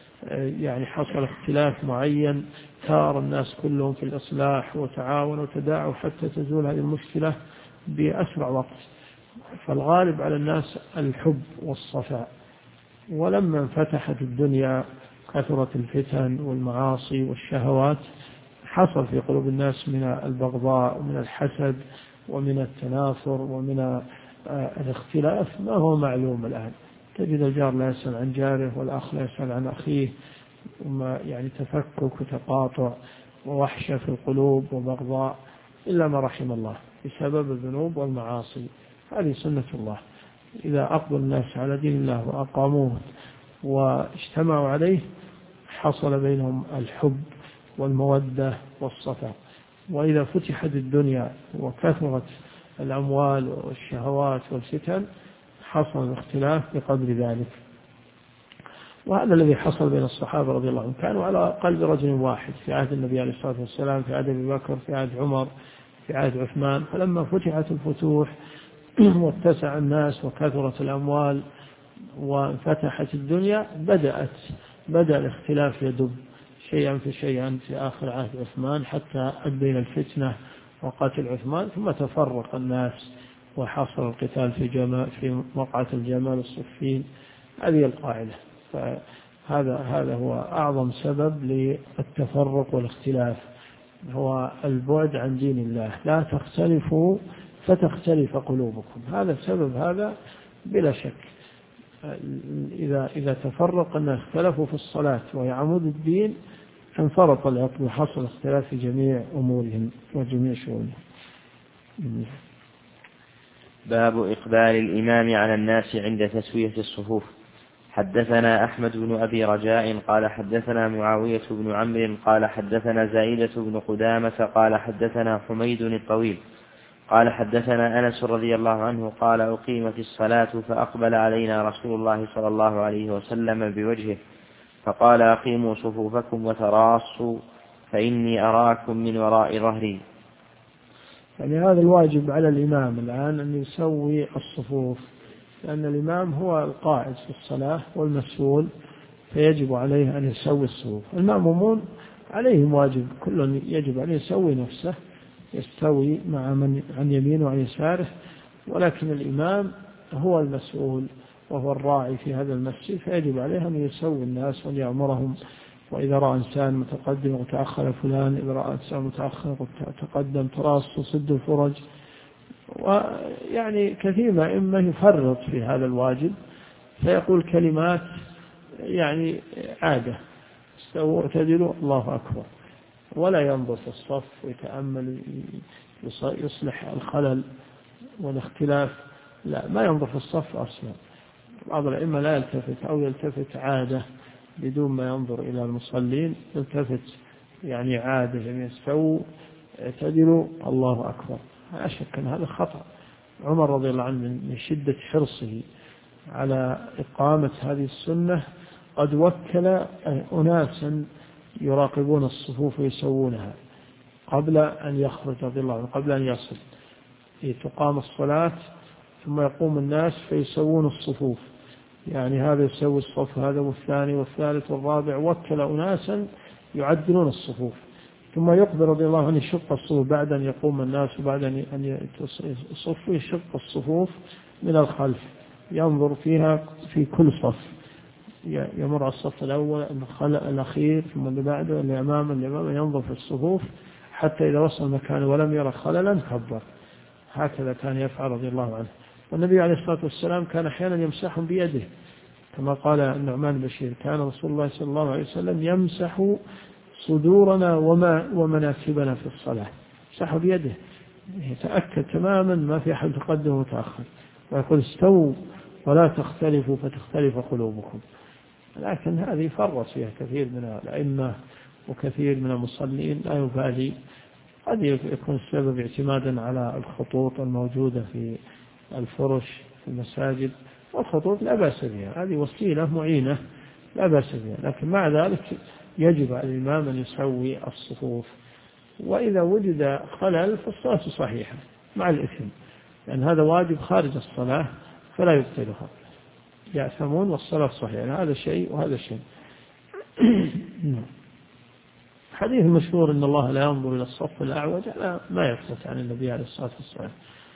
اختلاف معين ثار الناس كلهم في الإصلاح وتعاونوا وتداعوا حتى تزول هذه المشكلة بأسرع وقت. فالغالب على الناس الحب والصفاء. ولما انفتحت الدنيا كثرت الفتن والمعاصي والشهوات، حصل في قلوب الناس من البغضاء ومن الحسد ومن التنافر ومن الاختلاف ما هو معلوم الآن. تجد الجار لا يسأل عن جاره والأخ لا يسأل عن أخيه، يعني تفكك وتقاطع ووحشة في القلوب وبغضاء إلا ما رحم الله بسبب الذنوب والمعاصي. هذه سنة الله. إذا أقبل الناس على دين الله وأقاموه واجتمعوا عليه حصل بينهم الحب والمودة والصفاء. وإذا فتحت الدنيا وكثرت الأموال والشهوات والفتن حصل الاختلاف بقدر ذلك. وهذا الذي حصل بين الصحابة رضي الله عنهم، كانوا على قلب رجل واحد في عهد النبي عليه الصلاة والسلام، في عهد أبي بكر، في عهد عمر، في عهد عثمان. فلما فتحت الفتوح واتسع الناس وكثرت الأموال وانفتحت الدنيا بدأ الاختلاف يدب شيئا فشيئا في آخر عهد عثمان حتى أدى الفتنة وقتل عثمان، ثم تفرق الناس وحصل القتال في موقعة الجمال الصفين. هذه القاعدة. فهذا هو أعظم سبب للتفرق والاختلاف، هو البعد عن دين الله. لا تختلفوا فتختلف قلوبكم. هذا السبب هذا بلا شك. إذا تفرق الناس اختلفوا في الصلاة وهي عمود الدين انفرط العقل وحصل اختلاف في جميع أمورهم وجميع شؤونهم. باب إقبال الإمام على الناس عند تسوية الصفوف. حدثنا أحمد بن أبي رجاء قال حدثنا معاوية بن عمرو قال حدثنا زائدة بن قدامة قال حدثنا حميد الطويل قال حدثنا أنس رضي الله عنه قال أقيمت الصلاة فأقبل علينا رسول الله صلى الله عليه وسلم بوجهه فقال أقيموا صفوفكم وتراصوا فإني أراكم من وراء ظهري. يعني هذا الواجب على الإمام الآن أن يسوي الصفوف، لأن الإمام هو القائد في الصلاة والمسؤول، فيجب عليه أن يسوي الصفوف. المأمومون عليهم واجب، كل يجب عليه يسوي نفسه، يستوي مع من عن يمينه وعن يساره، ولكن الإمام هو المسؤول وهو الراعي في هذا المسجد، فيجب عليه أن يسوي الناس وأن يأمرهم. وإذا رأى إنسان متقدم وتأخر فلان، إذا رأى إنسان متأخر وتقدم تراص وسد الفرج. ويعني كثير ما إما يفرط في هذا الواجب فيقول كلمات يعني عادة: استووا اعتدلوا الله أكبر، ولا ينظر في الصف ويتأمل يصلح الخلل والاختلاف. لا، ما ينظر في الصف أصلا، بعض الأئمة لا يلتفت أو يلتفت عادة بدون ما ينظر إلى المصلين، يلتفت يعني عادة يستووا اعتدلوا الله أكبر. لا شك أن هذا خطأ. عمر رضي الله عنه من شدة حرصه على إقامة هذه السنة قد وكل أناسا يراقبون الصفوف ويسوونها قبل أن يخرج رضي الله عنه، قبل أن يصل تقام الصلاة ثم يقوم الناس فيسوون الصفوف، يعني هذا يسوي الصف هذا والثاني والثالث والرابع، وكل أناسا يعدلون الصفوف، ثم يقبل رضي الله عنه يشق الصفوف بعد أن يقوم الناس وبعد أن يصفوا، يشق الصفوف من الخلف، ينظر فيها في كل صف، يمر على الصف الأول الأخير ثم اللي بعده اللي أمامه ينظر في الصفوف حتى إذا وصل مكانه ولم يرى خللا كبر. هكذا كان يفعل رضي الله عنه. والنبي عليه الصلاة والسلام كان أحيانا يمسحهم بيده كما قال النعمان بشير كان رسول الله صلى الله عليه وسلم يمسح صدورنا ومناكبنا في الصلاة، يمسح بيده، يتأكد تماما ما في أحد تقدم وتأخر، ويقول استووا ولا تختلفوا فتختلف قلوبكم. لكن هذه فرط فيها كثير من الأئمة وكثير من المصلين لا يبالي، قد يكون السبب اعتمادا على الخطوط الموجودة في الفرش في المساجد، والخطوط لا بأس بها، هذه وسيلة معينة لا بأس بها، لكن مع ذلك يجب على الإمام أن يسوي الصفوف، وإذا وجد خلل فالصلاة صحيحة مع الإثم، لأن هذا واجب خارج الصلاة فلا يبطلها، يأثمون والصلاة صحيحة. هذا شيء وهذا شيء. حديث مشهور إن الله لا ينظر إلى الصف الأعوج ما يثبت عن النبي عليه الصلاة والسلام.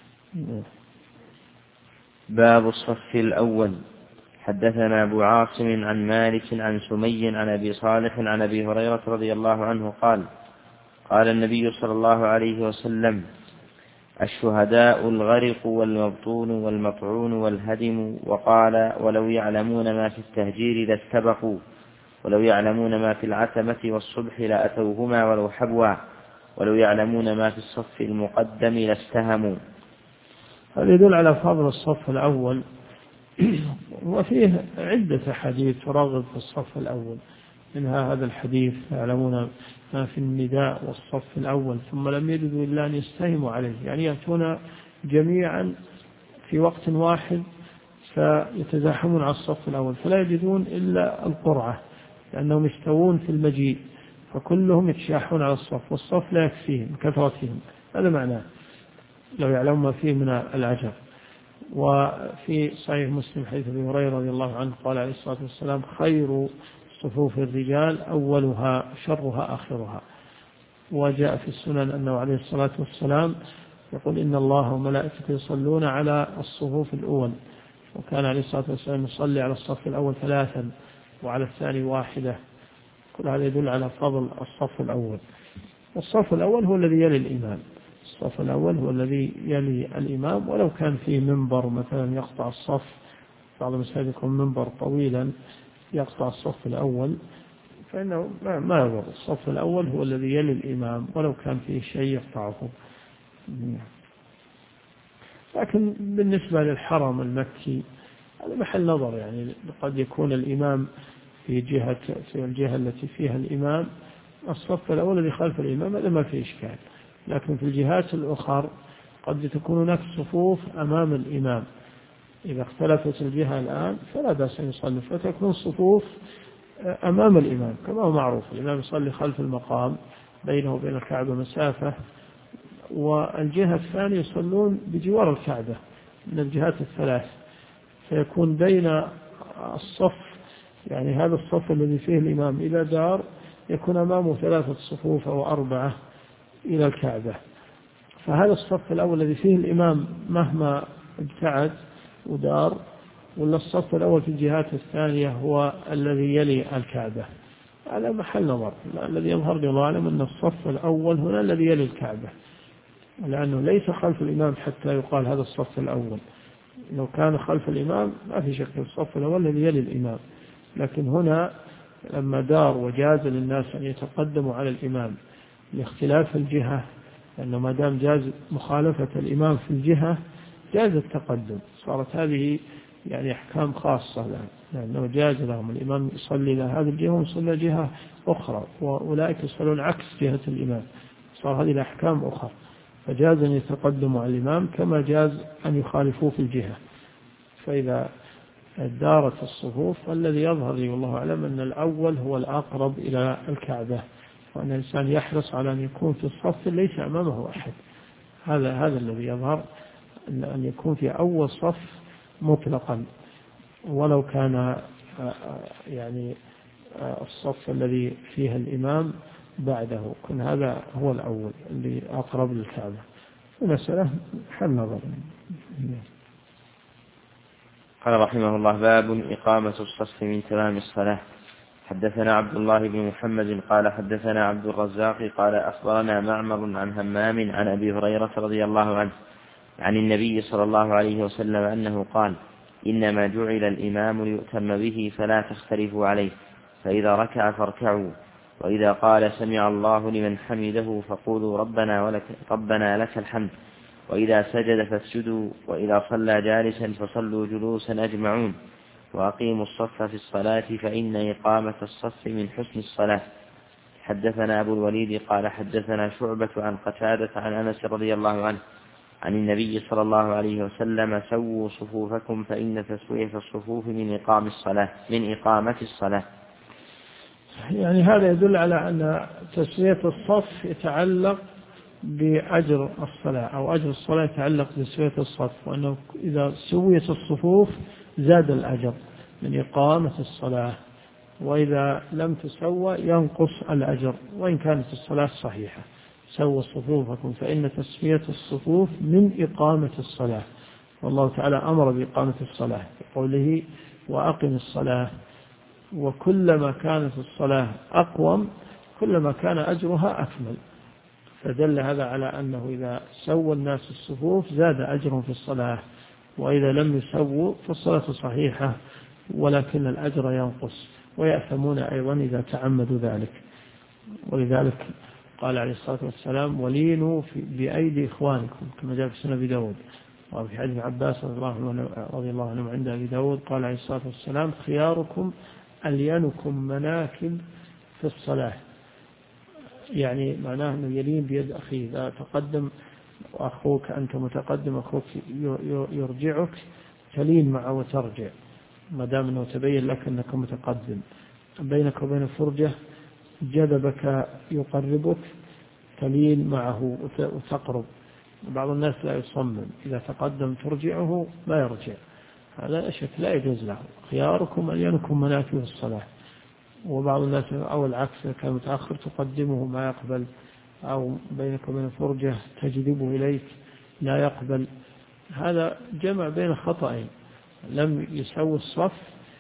باب الصف الأول. حدثنا أبو عاصم عن مالك عن سمي عن أبي صالح عن أبي هريرة رضي الله عنه قال قال النبي صلى الله عليه وسلم الشهداء الغرق والمبطون والمطعون والهدم، وقال ولو يعلمون ما في التهجير لاستبقوا، ولو يعلمون ما في العتمة والصبح لأتوهما ولو حبوا، ولو يعلمون ما في الصف المقدم لاستهموا. هذا يدل على فضل الصف الأول، وفيه عدة حديث ترغب في الصف الأول، منها هذا الحديث يعلمون ما في النداء والصف الأول ثم لم يجدوا إلا أن يستهموا عليه، يعني يأتون جميعا في وقت واحد فيتزاحمون على الصف الأول فلا يجدون إلا القرعة لأنهم يستوون في المجيء، فكلهم يتشاحون على الصف والصف لا يكفيهم كثرتهم، هذا معناه لو يعلمون ما فيه من العجب. وفي صحيح مسلم حديث أبي هريرة رضي الله عنه قال عليه الصلاة والسلام خير صفوف الرجال أولها شرها آخرها. وجاء في السنن أنه عليه الصلاة والسلام يقول إن الله وملائكته يصلون على الصفوف الأول، وكان عليه الصلاة والسلام يصلي على الصف الأول 3 وعلى الثاني 1. كل هذا يدل على فضل الصف الأول. والصف الأول هو الذي يلي الإمام، الصف الأول هو الذي يلي الإمام، ولو كان فيه منبر مثلا يقطع الصف، بعض المساجد يكون منبر طويلا يقطع الصف الأول فإنه ما يضر، الصف الأول هو الذي يلي الإمام ولو كان فيه شيء يقطعه. لكن بالنسبة للحرم المكي هذا محل نظر، يعني قد يكون الإمام في الجهة التي فيها الإمام الصف الأول الذي خلف الإمام، هذا ما فيه إشكال، لكن في الجهات الأخرى قد تكون هناك صفوف أمام الإمام، إذا اختلفت الجهة الآن فلا بأس أن يصلي، فتكون صفوف أمام الإمام كما هو معروف، الإمام يصلي خلف المقام بينه وبين الكعبة مسافة، والجهة الثانية يصلون بجوار الكعبة من الجهات الثلاث، فيكون بين الصف، يعني هذا الصف الذي فيه الإمام إلى دار يكون أمامه 3 صفوف أو 4 إلى الكعبة، فهذا الصف الأول الذي فيه الإمام مهما ابتعد ودار، ولا الصف الأول في الجهات الثانية هو الذي يلي الكعبة، على محل نظر. الذي يظهر لي الله أعلم أن الصف الأول هنا الذي يلي الكعبة، لأنه ليس خلف الإمام حتى يقال هذا الصف الأول، لو كان خلف الإمام ما في شك الصف الأول الذي يلي الإمام، لكن هنا لما دار وجاز للناس أن يتقدموا على الإمام لاختلاف الجهة، لأنه ما دام جاز مخالفة الإمام في الجهة جاز التقدم، صارت هذه يعني أحكام خاصة لأنه جاز لهم الإمام يصلي إلى هذه الجهة ويصلي جهة أخرى، وأولئك يصلون عكس جهة الإمام، صار هذه الأحكام أخرى، فجاز أن يتقدموا على الإمام كما جاز أن يخالفوه في الجهة. فإذا دارت الصفوف الذي يظهر لي والله أعلم أن الأول هو الأقرب إلى الكعبة، وأن الإنسان يحرص على أن يكون في الصف ليس أمامه أحد. هذا الذي يظهر، أن يكون في أول صف مطلقا، ولو كان يعني الصف الذي فيه الإمام بعده، كن هذا هو الأول اللي أقرب للكعبة. المسألة حل نظر. قال رحمه الله: باب إقامة الصف من تمام الصلاة. حدثنا عبد الله بن محمد قال حدثنا عبد الرزاق قال أخبرنا معمر عن همام عن أبي هريرة رضي الله عنه عن النبي صلى الله عليه وسلم أنه قال: إنما جعل الإمام ليؤتم به فلا تختلفوا عليه، فإذا ركع فاركعوا، وإذا قال سمع الله لمن حمده فقولوا ربنا لك الحمد، وإذا سجد فاسجدوا، وإذا صلى جالسا فصلوا جلوسا أجمعون، وأقيموا الصف في الصلاة فإن إقامة الصف من حسن الصلاة. حدثنا أبو الوليد قال حدثنا شعبة عن قتادة عن أنس رضي الله عنه عن النبي صلى الله عليه وسلم: سووا صفوفكم فإن تسوية الصفوف من إقامة الصلاة. يعني هذا يدل على أن تسوية الصف يتعلق بأجر الصلاة، أو أجر الصلاة يتعلق بتسوية الصف، وأنه إذا سويت الصفوف زاد الأجر من إقامة الصلاة، وإذا لم تسوى ينقص الأجر وإن كانت الصلاة صحيحة. سووا صفوفكم فإن تسوية الصفوف من إقامة الصلاة، والله تعالى أمر بإقامة الصلاة بقوله: وأقم الصلاة. وكلما كانت الصلاة أقوم كلما كان أجرها أكمل، فدل هذا على أنه إذا سوى الناس الصفوف زاد أجرهم في الصلاة، وإذا لم يسووا فالصلاة صحيحة ولكن الأجر ينقص، ويأثمون أيضا إذا تعمدوا ذلك. ولذلك قال عليه الصلاة والسلام: ولينوا بأيدي إخوانكم، كما جاء في سنة أبي داود. وفي حديث عباس رضي الله عنه عند أبي داود قال عليه الصلاة والسلام: خياركم ألينكم مناكب في الصلاة، يعني معناه أنه يلين بيد أخيه، إذا تقدم أخوك أنت متقدم أخوك يرجعك تلين معه وترجع، ما دام أنه تبين لك أنك متقدم. بينك وبين فرجة جذبك يقربك تلين معه وتقرب. بعض الناس لا يصمم، إذا تقدم ترجعه ما يرجع، هذا شك لا يجوز له. خياركم ألينكم مناكب الصلاة. وبعض الناس أو العكس، كان متأخر تقدمه ما يقبل، أو بينك وبين فرجة تجذبه إليك لا يقبل. هذا جمع بين خطأين: لم يسوي الصف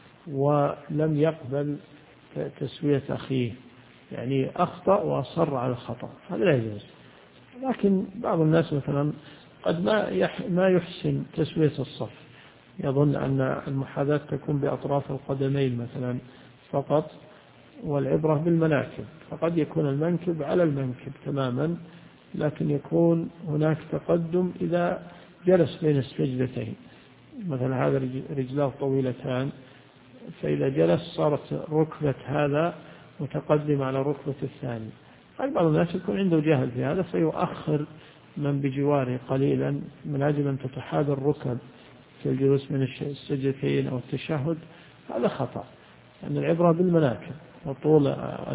ولم يقبل تسوية أخيه، يعني أخطأ وأصر على الخطأ، هذا لا يجوز. لكن بعض الناس مثلا قد ما يحسن تسوية الصف، يظن أن المحاذاة تكون بأطراف القدمين مثلا فقط، والعبرة بالمناكب، فقد يكون المنكب على المنكب تماما، لكن يكون هناك تقدم إذا جلس بين السجدتين، مثلا هذا رجلاه طويلتان، فإذا جلس صارت ركبة هذا متقدمة على ركبة الثاني. بعض الناس يكون عنده جهل في هذا فيؤخر من بجواره قليلا من أجل أن تتحاذى الركب في الجلوس من السجدتين أو التشهد، هذا خطأ، لأن العبرة بالمناكب، وطول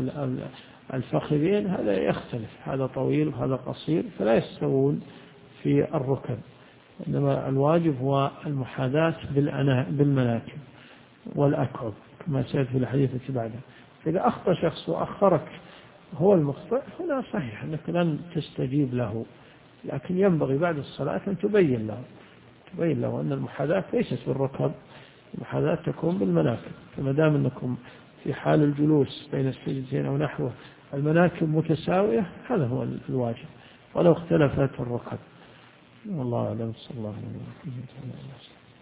الفخذين هذا يختلف، هذا طويل وهذا قصير، فلا يستوون في الركب، إنما الواجب هو المحاذاة بالمناكب والأكعب كما سيأتي في الحديث التي بعده. إذا أخطأ شخص وأخرك هو المخطئ هنا صحيح أنك لن تستجيب له، لكن ينبغي بعد الصلاة أن تبين له أن المحاذاة ليست بالركب، المحاذاة تكون بالمناكب، فما دام أنكم في حال الجلوس بين السجدتين أو نحوه المناكب متساوية هذا هو الواجب، ولو اختلفت الركب. والله أعلم. صلى الله عليه وسلم.